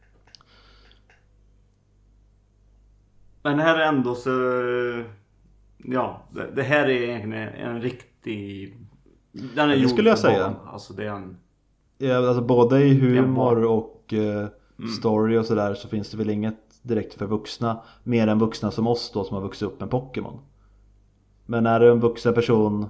Men det här är ändå så, det här är egentligen en riktig, den är det skulle jag säga. Alltså det är en, alltså både i humor och story och sådär, så finns det väl inget direkt för vuxna, mer än vuxna som oss då, som har vuxit upp med Pokémon. Men är det en vuxen person,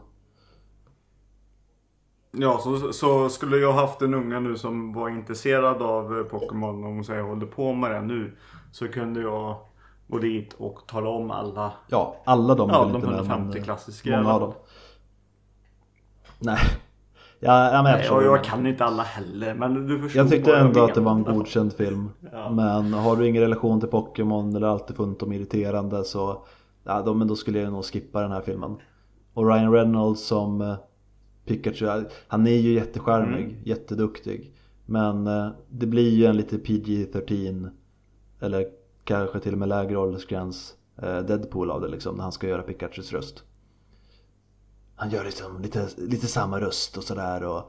så skulle jag haft en unga nu som var intresserad av Pokémon, om jag håller på med det nu, så kunde jag gå dit och tala om alla. Ja, alla de de 150 klassiska. Många av dem. Nej. Jag kan inte alla heller, men du förstår. Jag tyckte ändå att det var en godkänd film. Men har du ingen relation till Pokémon eller alltid funnit dem irriterande, så men då skulle jag nog skippa den här filmen. Och Ryan Reynolds som Pikachu, han är ju jättecharmig, jätteduktig. Men det blir ju en lite PG-13 eller kanske till och med lägre åldersgräns Deadpool av det liksom, när han ska göra Pikachus röst. Han gör liksom lite samma röst och sådär, och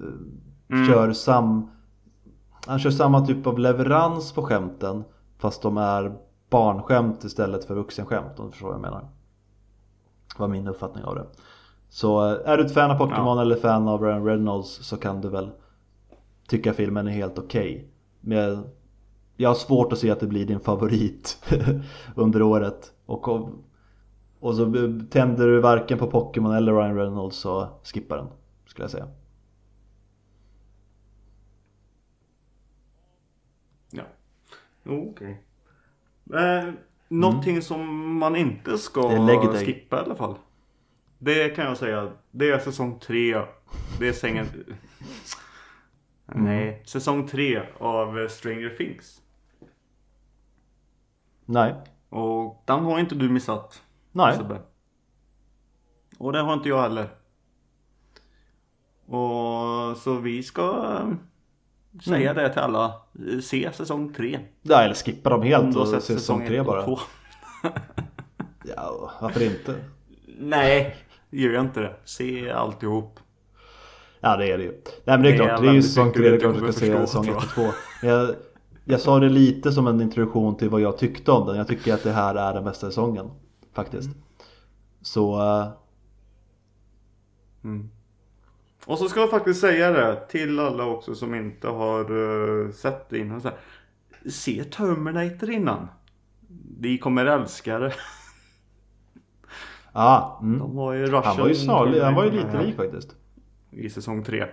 han kör samma typ av leverans på skämten, fast de är barnskämt istället för vuxenskämt, om du förstår vad jag menar. Det var min uppfattning av det. Så är du ett fan av Pokémon eller fan av Ryan Reynolds, så kan du väl tycka filmen är helt okej. Men jag har svårt att se att det blir din favorit under året. Och så tänder du varken på Pokémon eller Ryan Reynolds, så skippa den, skulle jag säga. Ja, okej. Någonting som man inte ska skippa i alla fall, det kan jag säga, det är säsong 3. Det är sängen. Nej, säsong 3 av Stranger Things. Nej. Och den har inte du missat. Nej. Och det har inte jag heller. så vi ska säga det till alla. Se säsong 3. Ja, eller skippa dem helt och se se säsong 3 bara. 2. Ja, varför inte? Nej, gör jag inte det. Se alltihop. Ja, det är det ju. Nej, men det är klart, det är ju säsong 3, det är klart du ska se säsong 1 och 2. Jag sa det lite som en introduktion till vad jag tyckte om den. Jag tycker att det här är den bästa säsongen, faktiskt. Så... Och så ska jag faktiskt säga det till alla också som inte har sett det innan. Så här, se Terminator innan. De kommer älska det. Ja, De var ju han var ju snarlig, han var ju lite lik faktiskt. I säsong 3.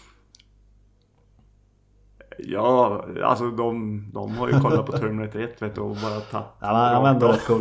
Ja, alltså de har ju kollat på Terminator 1, vet du, och bara tagit. Ja, han var ändå rätt cool.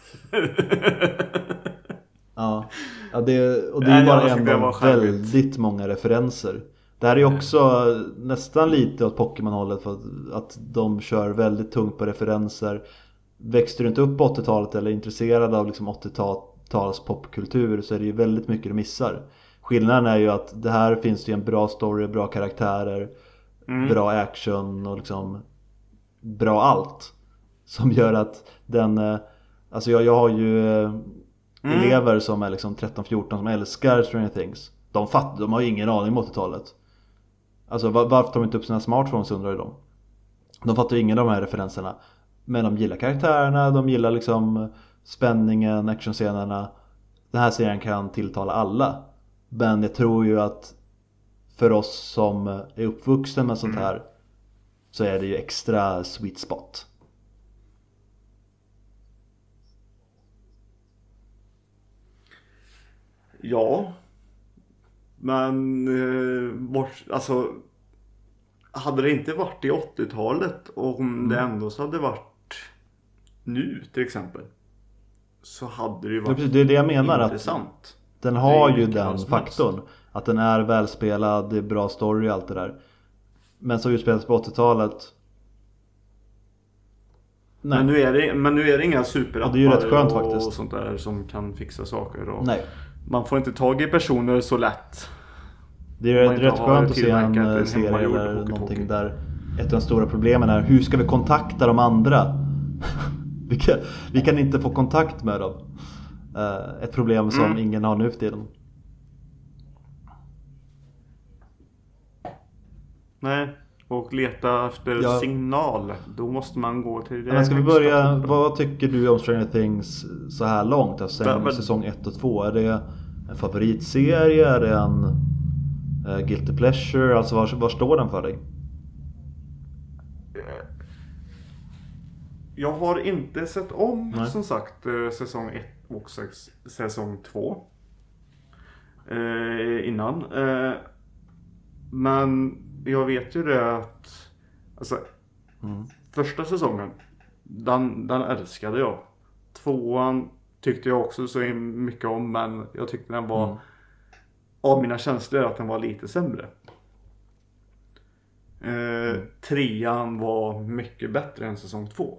Ja, det är bara en av väldigt många referenser. Det här är också nästan lite åt Pokémon-hållet, för att de kör väldigt tungt på referenser. Växte du inte upp på 80-talet eller är intresserad av liksom 80-tals popkultur, så är det ju väldigt mycket du missar. Skillnaden är ju att det här finns ju en bra story, bra karaktärer, bra action och liksom bra allt. Som gör att den... Alltså jag har ju elever som är liksom 13-14 som älskar Stranger Things. De har ju ingen aning om 80-talet. Alltså varför tar de inte upp sina smartphones, undrar ju de. De fattar ju ingen av de här referenserna. Men de gillar karaktärerna, de gillar liksom spänningen, actionscenerna. Den här serien kan tilltala alla. Men jag tror ju att för oss som är uppvuxna med sånt här så är det ju extra sweet spot. Ja. Men alltså hade det inte varit i 80-talet och om det ändå så hade varit nu till exempel, så hade det ju varit det är det jag menar, intressant. Att den har ju den faktorn att den är välspelad, det är bra story och allt det där. Men så utspelas på 80-talet. Nej. Men nu är det inga superappar, det är ju rätt skönt faktiskt, och sånt där som kan fixa saker och nej. Man får inte tag i personer så lätt. Det är rätt skönt att se en serie eller någonting där ett av de stora problemen är: hur ska vi kontakta de andra? vi kan inte få kontakt med dem. Ett problem som ingen har nu för tiden. Nej, och leta efter signal. Då måste man gå till det. Men ska vi börja, vad tycker du om Stranger Things så här långt? Alltså säsong 1 och 2. Är det en favoritserie? Är det en guilty pleasure? Alltså var står den för dig? Jag har inte sett om som sagt säsong 1 och säsong 2 innan. Men jag vet ju det att alltså, första säsongen den älskade jag. 2:an tyckte jag också så mycket om, men jag tyckte den var av mina känslor att den var lite sämre. 3:an var mycket bättre än säsong 2.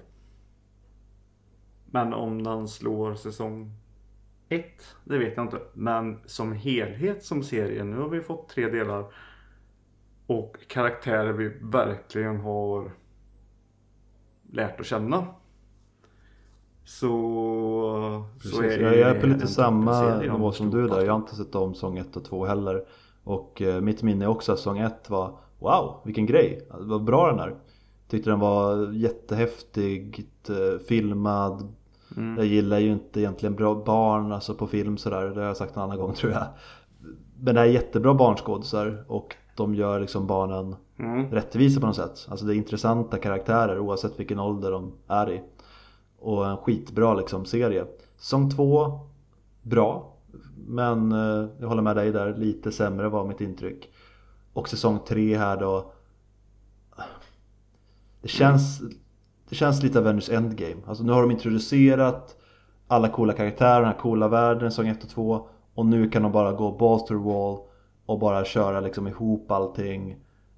Men om den slår säsong 1, det vet jag inte. Men som helhet som serie, nu har vi fått 3 delar. Och karaktärer vi verkligen har lärt att känna. Så är jag är på lite samma nivå som du där. Jag har inte sett om säsong 1 och 2 heller. Och mitt minne också, säsong 1 var wow, vilken grej. Vad bra den är. Tyckte den var jättehäftigt filmad. Jag gillar ju inte egentligen bra barn alltså på film sådär. Det har jag sagt en annan gång, tror jag. Men det är jättebra barnskådisar. Och de gör liksom barnen rättvisa på något sätt. Alltså det är intressanta karaktärer oavsett vilken ålder de är i. Och en skitbra liksom serie. Säsong 2 bra. Men jag håller med dig där, lite sämre var mitt intryck. Och säsong 3 här då, det känns lite Avengers Endgame. Alltså nu har de introducerat alla coola karaktärer, den här coola världen, säsong 1 och 2. Och nu kan de bara gå balls to the wall och bara köra liksom ihop allting.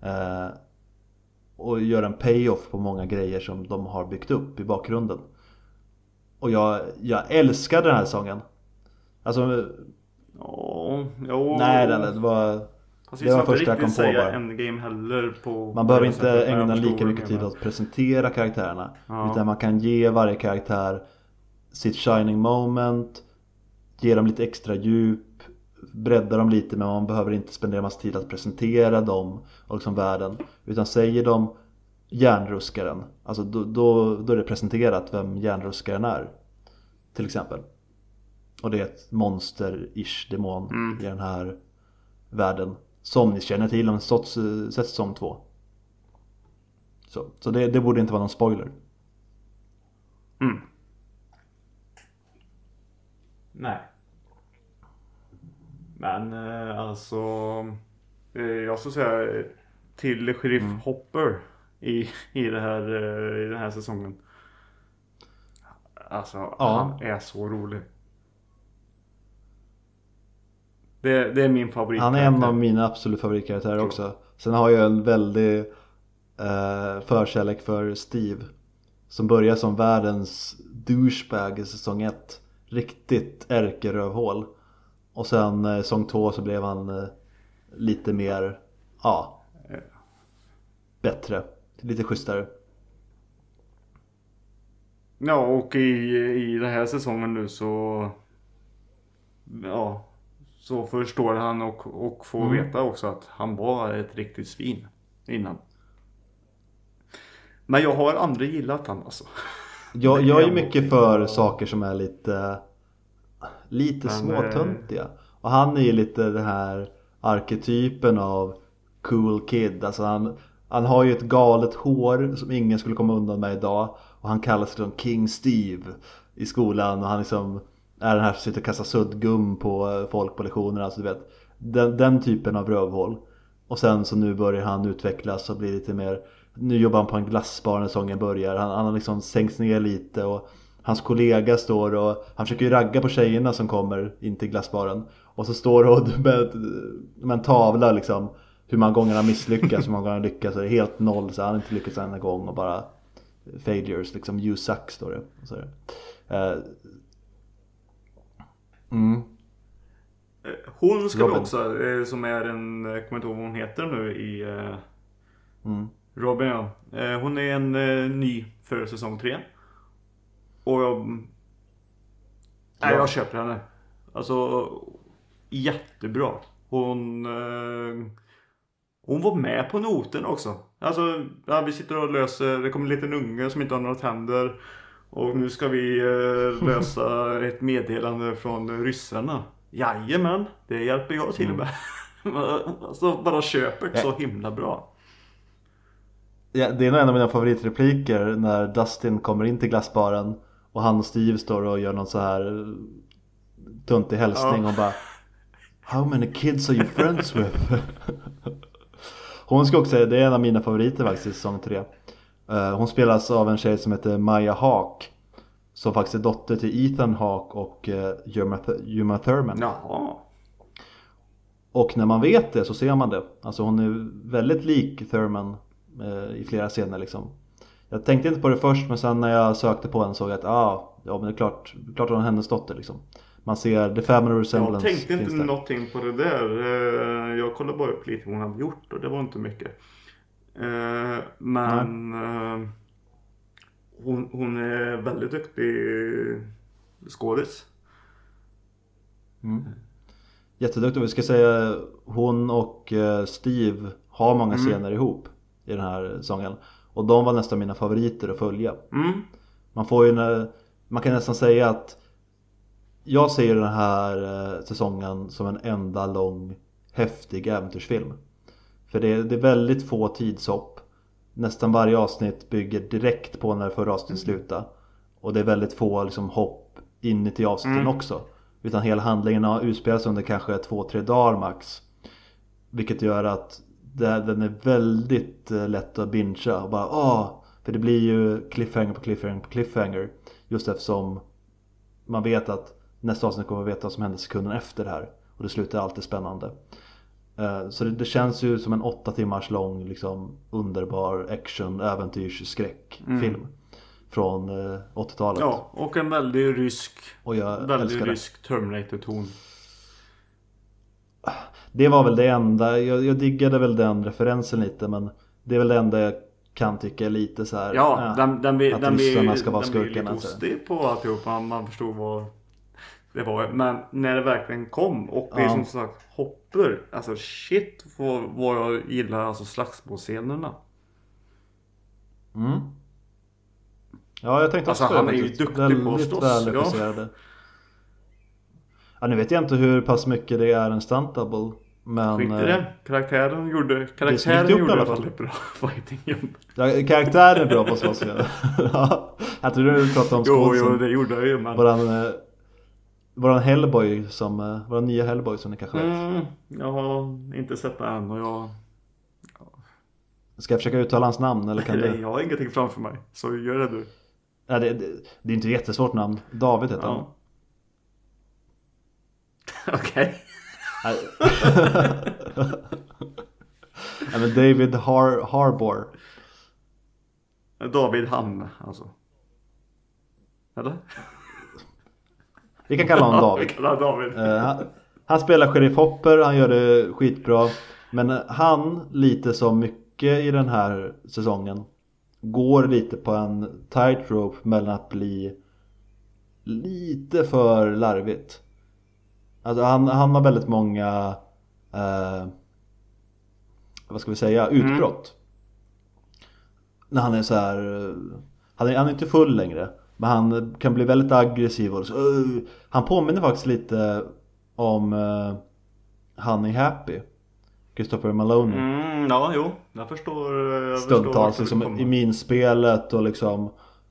Och göra en payoff på många grejer som de har byggt upp i bakgrunden. Och jag älskar den här säsongen. Alltså... Jo. Nej, det var... Fast Det var inte första jag riktigt kom på säga bara. Endgame heller på... Man behöver inte sättet, men ägna jag förstår lika vad mycket du tid menar. åt att presentera karaktärerna. Ja. Utan man kan ge varje karaktär sitt shining moment, ge dem lite extra djup, bredda dem lite, men man behöver inte spendera massa tid att presentera dem och liksom världen. Utan säger de järnruskaren, alltså då är det presenterat vem järnruskaren är. Till exempel. Och det är ett monster-ish demon i den här världen. Som ni känner till om sett säsong 2. Så det borde inte vara någon spoiler. Nej. Men alltså... jag skulle säga till Sheriff Hopper i den här säsongen. Alltså, han är så rolig. Det är min favorit. Han är en av mina absolut favoritkaraktärer också. Sen har jag en väldig förkärlek för Steve. Som börjar som världens douchebag i säsong 1. Riktigt ärkerövhål. Och sen säsong 2 så blev han lite mer, bättre. Lite schysstare. Ja, och i den här säsongen nu så... Ja, så förstår han och får veta också att han var ett riktigt svin innan. Men jag har aldrig gillat han alltså. Jag är ju mycket för saker som är lite småtöntiga. Och han är ju lite den här arketypen av cool kid. Alltså han har ju ett galet hår som ingen skulle komma undan med idag. Och han kallas som King Steve i skolan. Och han liksom är den här som sitter och kastar suddgum på folk på lektionerna. Alltså du vet, den typen av rövhål. Och sen så nu börjar han utvecklas och bli lite mer... Nu jobbar han på en glassbar när säsongen börjar. Han har liksom sänkts ner lite och hans kollega står och han försöker ju ragga på tjejerna som kommer in till glassbaren. Och så står och med en tavla liksom hur många gånger han misslyckas, hur många gånger han lyckas. Så det är helt noll, så han har inte lyckats en gång och bara failures, liksom you suck står det. Och så är det. Hon ska Robin. vi också, som är jag kommer inte ihåg vad hon heter nu i Robin, ja. Hon är en ny för säsong 3. Och jag köper henne. Alltså jättebra. Hon var med på noten också. Alltså vi sitter och löser, det kommer en liten unge som inte har några tänder. Och nu ska vi lösa ett meddelande från ryssarna. Jajamän, det hjälper jag till med. Alltså bara köper det så himla bra. Ja, det är nog en av mina favoritrepliker när Dustin kommer in till glassbaren och han och Steve står och gör någon så här tuntig hälsning och bara How many kids are you friends with? Hon ska också säga, det är en av mina favoriter faktiskt i säsong 3. Hon spelas av en tjej som heter Maya Hawke, som faktiskt är dotter till Ethan Hawke och Uma Thurman. Jaha. Och när man vet det så ser man det. Alltså hon är väldigt lik Thurman i flera scener liksom. Jag tänkte inte på det först, men sen när jag sökte på den såg jag att men det är klart hon är hennes dotter liksom. Man ser the family resemblance. Jag tänkte inte någonting på det där. Jag kollade bara upp lite vad hon hade gjort och det var inte mycket. Men hon är väldigt duktig skådis. Jätteduktig. Vi ska säga hon och Steve har många scener ihop i den här säsongen. Och de var nästan mina favoriter att följa. Man kan nästan säga att jag ser den här säsongen som en enda lång häftig äventyrsfilm. För det är väldigt få tidshopp. Nästan varje avsnitt bygger direkt på när förra avsnittet slutar. Och det är väldigt få liksom, hopp inuti avsnitten också. Utan hela handlingen har utspelats under kanske 2-3 dagar max. Vilket gör att den är väldigt lätt att bingea. Och bara för det blir ju cliffhanger på cliffhanger på cliffhanger. Just eftersom man vet att nästa avsnitt kommer att veta vad som händer sekunden efter det här. Och det slutar alltid spännande. Så det känns ju som en 8 timmars lång liksom, underbar action, äventyrs, skräckfilm. Från 80-talet. Ja, och en väldigt rysk och jag väldigt rysk Terminator-ton. Det var väl det enda, jag diggade väl den referensen lite, men det är väl det enda jag kan tycka är lite så här. Ja, att ryssarna ska vara den blir skurkarna. lite ostig på alltihop. Man förstod vad det var. Men när det verkligen kom och det är som sagt Hopper. Alltså shit vad jag gillar alltså slagsmålscenerna. Mm. Ja, jag tänkte också alltså, han är ju duktig på att slåss. Väldigt välregisserade. Ja, nu vet jag inte hur pass mycket det är en stunt-double. Men skit i det. Karaktären gjorde i alla fall väldigt bra fighting-jobb. Ja, karaktären är bra på slåss. Ja. Jag tror du pratade om skådespelaren. Jo, det gjorde jag ju. Men... Våran Hellboy våran nya Hellboy som ni kanske vet. Jag har inte sett det än och jag... Ska jag försöka uttala hans namn eller kan du? Jag har ingenting framför mig, så gör det du. Ja, det är inte ett jättesvårt namn. David heter han. Okej. Ja, men David Harbour. David Ham alltså. Eller? Vi kan kalla honom David. Vi kallar David. Han spelar Sheriff Hopper, han gör det skitbra. Men han, lite som mycket i den här säsongen, går lite på en tightrope mellan att bli lite för larvigt. Alltså han har väldigt många vad ska vi säga, utbrott. När han är så här, han är inte full längre, men han kan bli väldigt aggressiv och så, han påminner faktiskt lite om Honey Happy, Christopher Maloney. Ja, jo, jag förstår stundtals liksom, i minspelet och liksom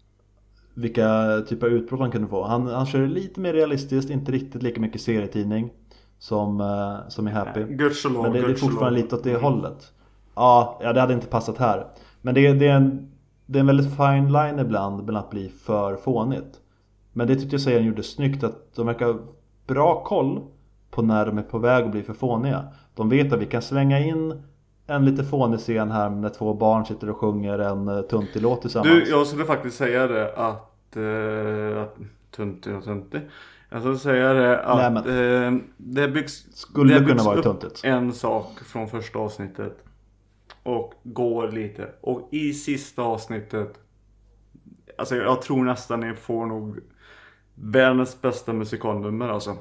vilka typer av utbrott han kunde få. Han kör lite mer realistiskt, inte riktigt lika mycket serietidning som i Happy. Men det är fortfarande lite åt det hållet. Ja, det hade inte passat här. Men det är en väldigt fine line ibland mellan att bli för fånigt. Men det tyckte jag serien gjorde snyggt, att de verkar bra koll på när de är på väg att bli för fåniga. De vet att vi kan slänga in en lite fånig scen här när två barn sitter och sjunger en tuntig låt tillsammans. Du, jag skulle faktiskt säga det att tuntig. Jag skulle säga det att det byggs kunna vara tuntigt. En sak från första avsnittet och går lite. Och i sista avsnittet, alltså jag tror nästan ni får nog världens bästa musikalnummer alltså.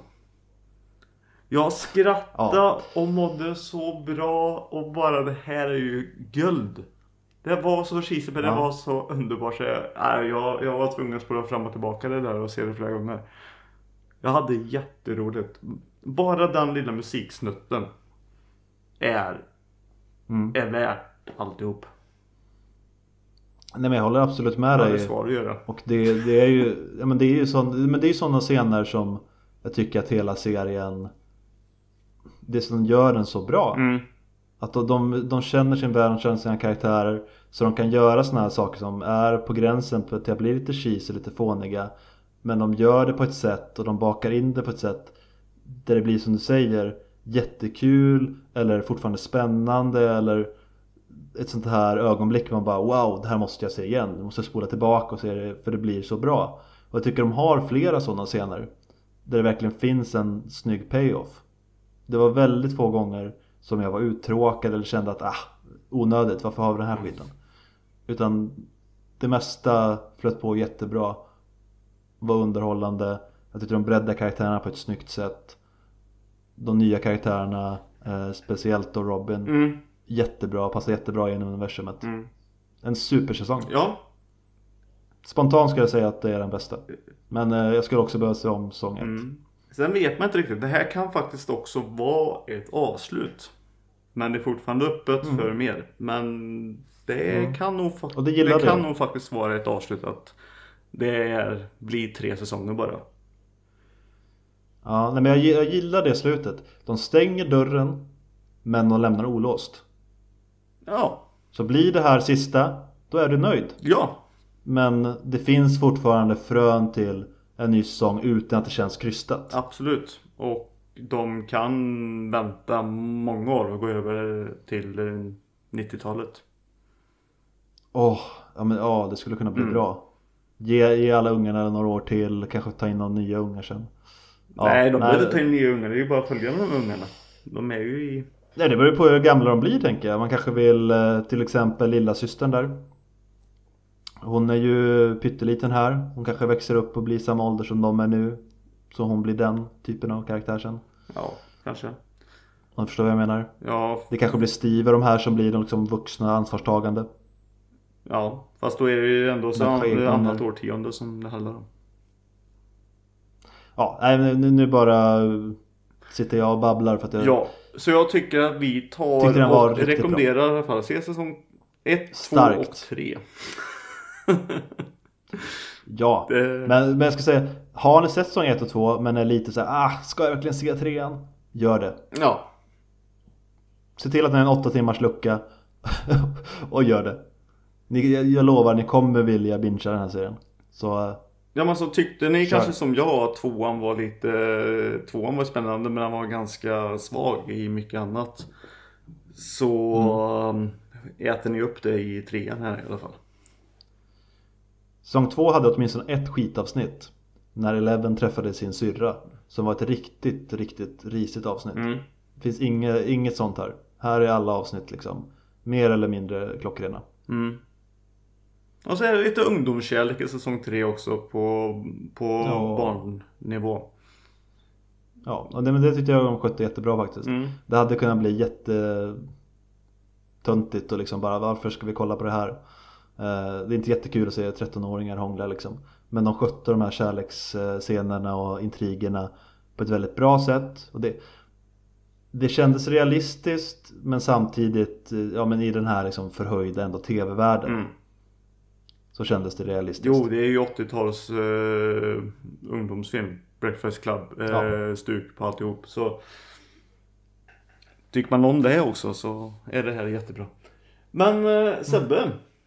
Jag skrattade och mådde så bra och bara det här är ju guld. Det var så cheesy, men det var så underbart så jag var tvungen att spola fram och tillbaka det där och se det flera gånger. Jag hade jätteroligt. Bara den lilla musiksnutten är värt alltihop. Nej, men jag håller absolut med dig. Det ska du göra. Och det är ju, ja, men det är ju sådana scener som jag tycker att hela serien, det som gör den så bra. Att de känner sin värld, de känner sina karaktärer, så de kan göra såna här saker som är på gränsen till att bli lite cheesy, lite fåniga. Men de gör det på ett sätt och de bakar in det på ett sätt där det blir, som du säger, jättekul eller fortfarande spännande, eller ett sånt här ögonblick man bara wow, det här måste jag se igen. Jag måste spola tillbaka och se det, för det blir så bra. Och jag tycker de har flera sådana scener där det verkligen finns en snygg payoff. Det var väldigt få gånger som jag var uttråkad eller kände att onödigt, varför har vi den här skiten? Utan det mesta flöt på jättebra, var underhållande. Jag tyckte de breddade karaktärerna på ett snyggt sätt. De nya karaktärerna, speciellt då Robin, jättebra, passar jättebra genom universumet. En supersäsong. Ja. Spontant skulle jag säga att det är den bästa. Men jag skulle också behöva se om säsong 1. Sen vet man inte riktigt. Det här kan faktiskt också vara ett avslut. Men det är fortfarande öppet för mer. Men det kan nog faktiskt vara ett avslut, att det blir 3 säsonger bara. Ja, nej, men jag gillar det slutet. De stänger dörren, men de lämnar olåst. Ja. Så blir det här sista, då är du nöjd. Ja. Men det finns fortfarande frön till en ny säsong utan att det känns krystat. Absolut. Och de kan vänta många år och gå över till 90-talet. Det skulle kunna bli bra. Ge alla ungarna några år till, kanske ta in några nya ungar sen. Nej, de behöver inte ta in nya ungar, det är ju bara att följa med de ungarna. De är ju i... Nej, det beror på hur gamla de blir, tänker jag. Man kanske vill till exempel lilla systern där. Hon är ju pytteliten här. Hon kanske växer upp och blir samma ålder som de är nu. Så hon blir den typen av karaktär sen. Ja, kanske. Man förstår vad jag menar. Ja. Det kanske blir Steve och de här som blir de liksom vuxna, ansvarstagande. Ja, fast då är det ju ändå så annat årtionde som det handlar om. Ja, nej, nu bara sitter jag och babblar för att jag... Ja, så jag tycker att vi tar och rekommenderar i alla fall. Se säsong 1, 2 och 3. Ja, men jag ska säga, har ni sett säsong 1 och 2 men är lite så här, ska jag verkligen se 3:an? Gör det. Ja. Se till att ni har en 8 timmars lucka och gör det. Jag lovar, ni kommer vilja bingea den här serien. Så... Ja, men så tyckte ni kanske som jag att 2:an var spännande, men den var ganska svag i mycket annat. Så äter ni upp det i 3:an här i alla fall. Säsong 2 hade åtminstone ett skitavsnitt när Eleven träffade sin syrra, som var ett riktigt risigt avsnitt. Det finns inget sånt här. Här är alla avsnitt liksom mer eller mindre klockrena. Och så är det lite ungdomskärlek i säsong 3 också på barnnivå. Ja, och det tyckte jag de skötte jättebra faktiskt. Det hade kunnat bli jättetöntigt och liksom bara, varför ska vi kolla på det här? Det är inte jättekul att se 13-åringar hångla liksom. Men de skötte de här kärleksscenerna och intrigerna på ett väldigt bra sätt. Och det kändes realistiskt, men samtidigt men i den här liksom förhöjda ändå tv-världen. Så kändes det realistiskt. Jo, det är ju 80-tals ungdomsfilm. Breakfast Club, stuk på alltihop. Så tycker man om det också så är det här jättebra. Men Sebbe,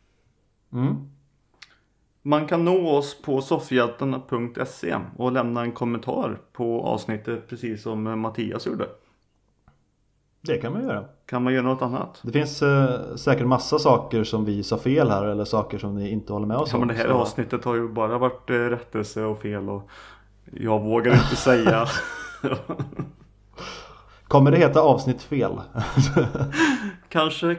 man kan nå oss på soffhjältarna.se och lämna en kommentar på avsnittet, precis som Mattias gjorde. Det kan man göra. Kan man göra något annat? Det finns säkert massa saker som vi sa fel här, eller saker som ni inte håller med oss om. Ja, men det här avsnittet har ju bara varit rättelse och fel, och jag vågar inte säga. Kommer det heta avsnitt fel? Kanske.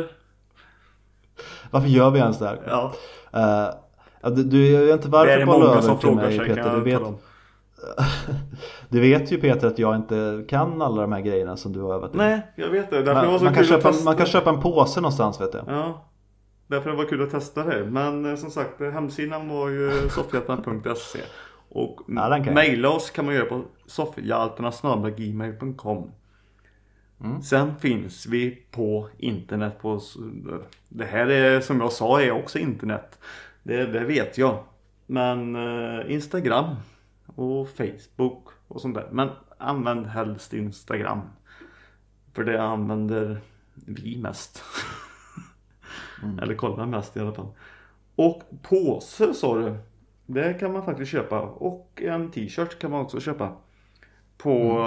Varför gör vi ens det här? Ja. Du vet inte varför det är bollar många över som till frågar mig, sig, Peter. Du vet ju, Peter, att jag inte kan alla de här grejerna som du har övat. Nej, jag vet det. Man kan köpa en påse någonstans, vet jag. Ja, därför det var kul att testa det. Men som sagt, hemsidan var ju soffhjältarna.se. Och mejla oss kan man göra på soffhjältarna@gmail.com. Sen finns vi på internet. Det här är, som jag sa, är också internet. Det vet jag. Men Instagram och Facebook och sånt där. Men använd helst Instagram. För det använder vi mest. Eller kollar mest i alla fall. Och påse, sa du. Det kan man faktiskt köpa. Och en t-shirt kan man också köpa. På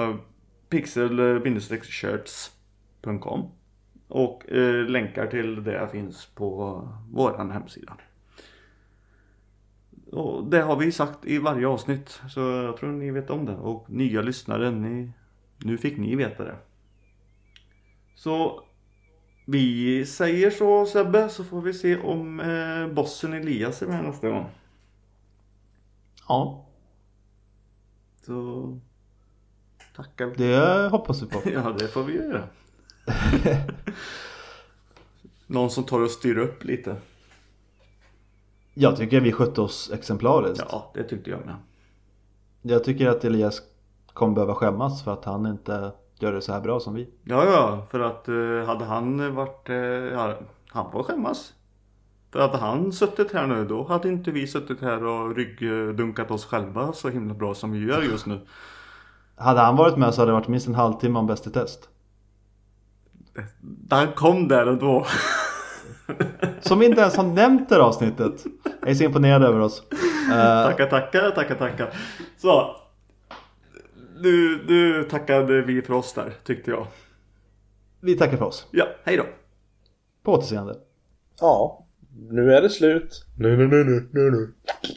pixel-shirts.com. Och länkar till det finns på våran hemsida. Och det har vi sagt i varje avsnitt. Så jag tror ni vet om det. Och nya lyssnare, nu fick ni veta det. Så vi säger så, Sebbe. Så får vi se om bossen Elias är med nästa gång. Ja. Så tackar. Det hoppas vi på. Ja, det får vi göra. Någon som tar och styr upp lite. Jag tycker vi skötte oss exemplariskt. Ja, det tyckte jag med. Jag tycker att Elias kommer behöva skämmas för att han inte gör det så här bra som vi. Ja, för att hade han varit... han får skämmas. För att han suttit här nu, då hade inte vi suttit här och ryggdunkat oss själva så himla bra som vi gör just nu. Hade han varit med så hade det varit minst en halvtimme om Bäst i test. Han kom där och då. Som inte ens har nämnt det avsnittet. Jag är så imponerad över oss. Tackar. Så. Nu tackade vi för oss där, tyckte jag. Vi tackar för oss. Ja, hej då. På återseende. Ja, nu är det slut. Nu.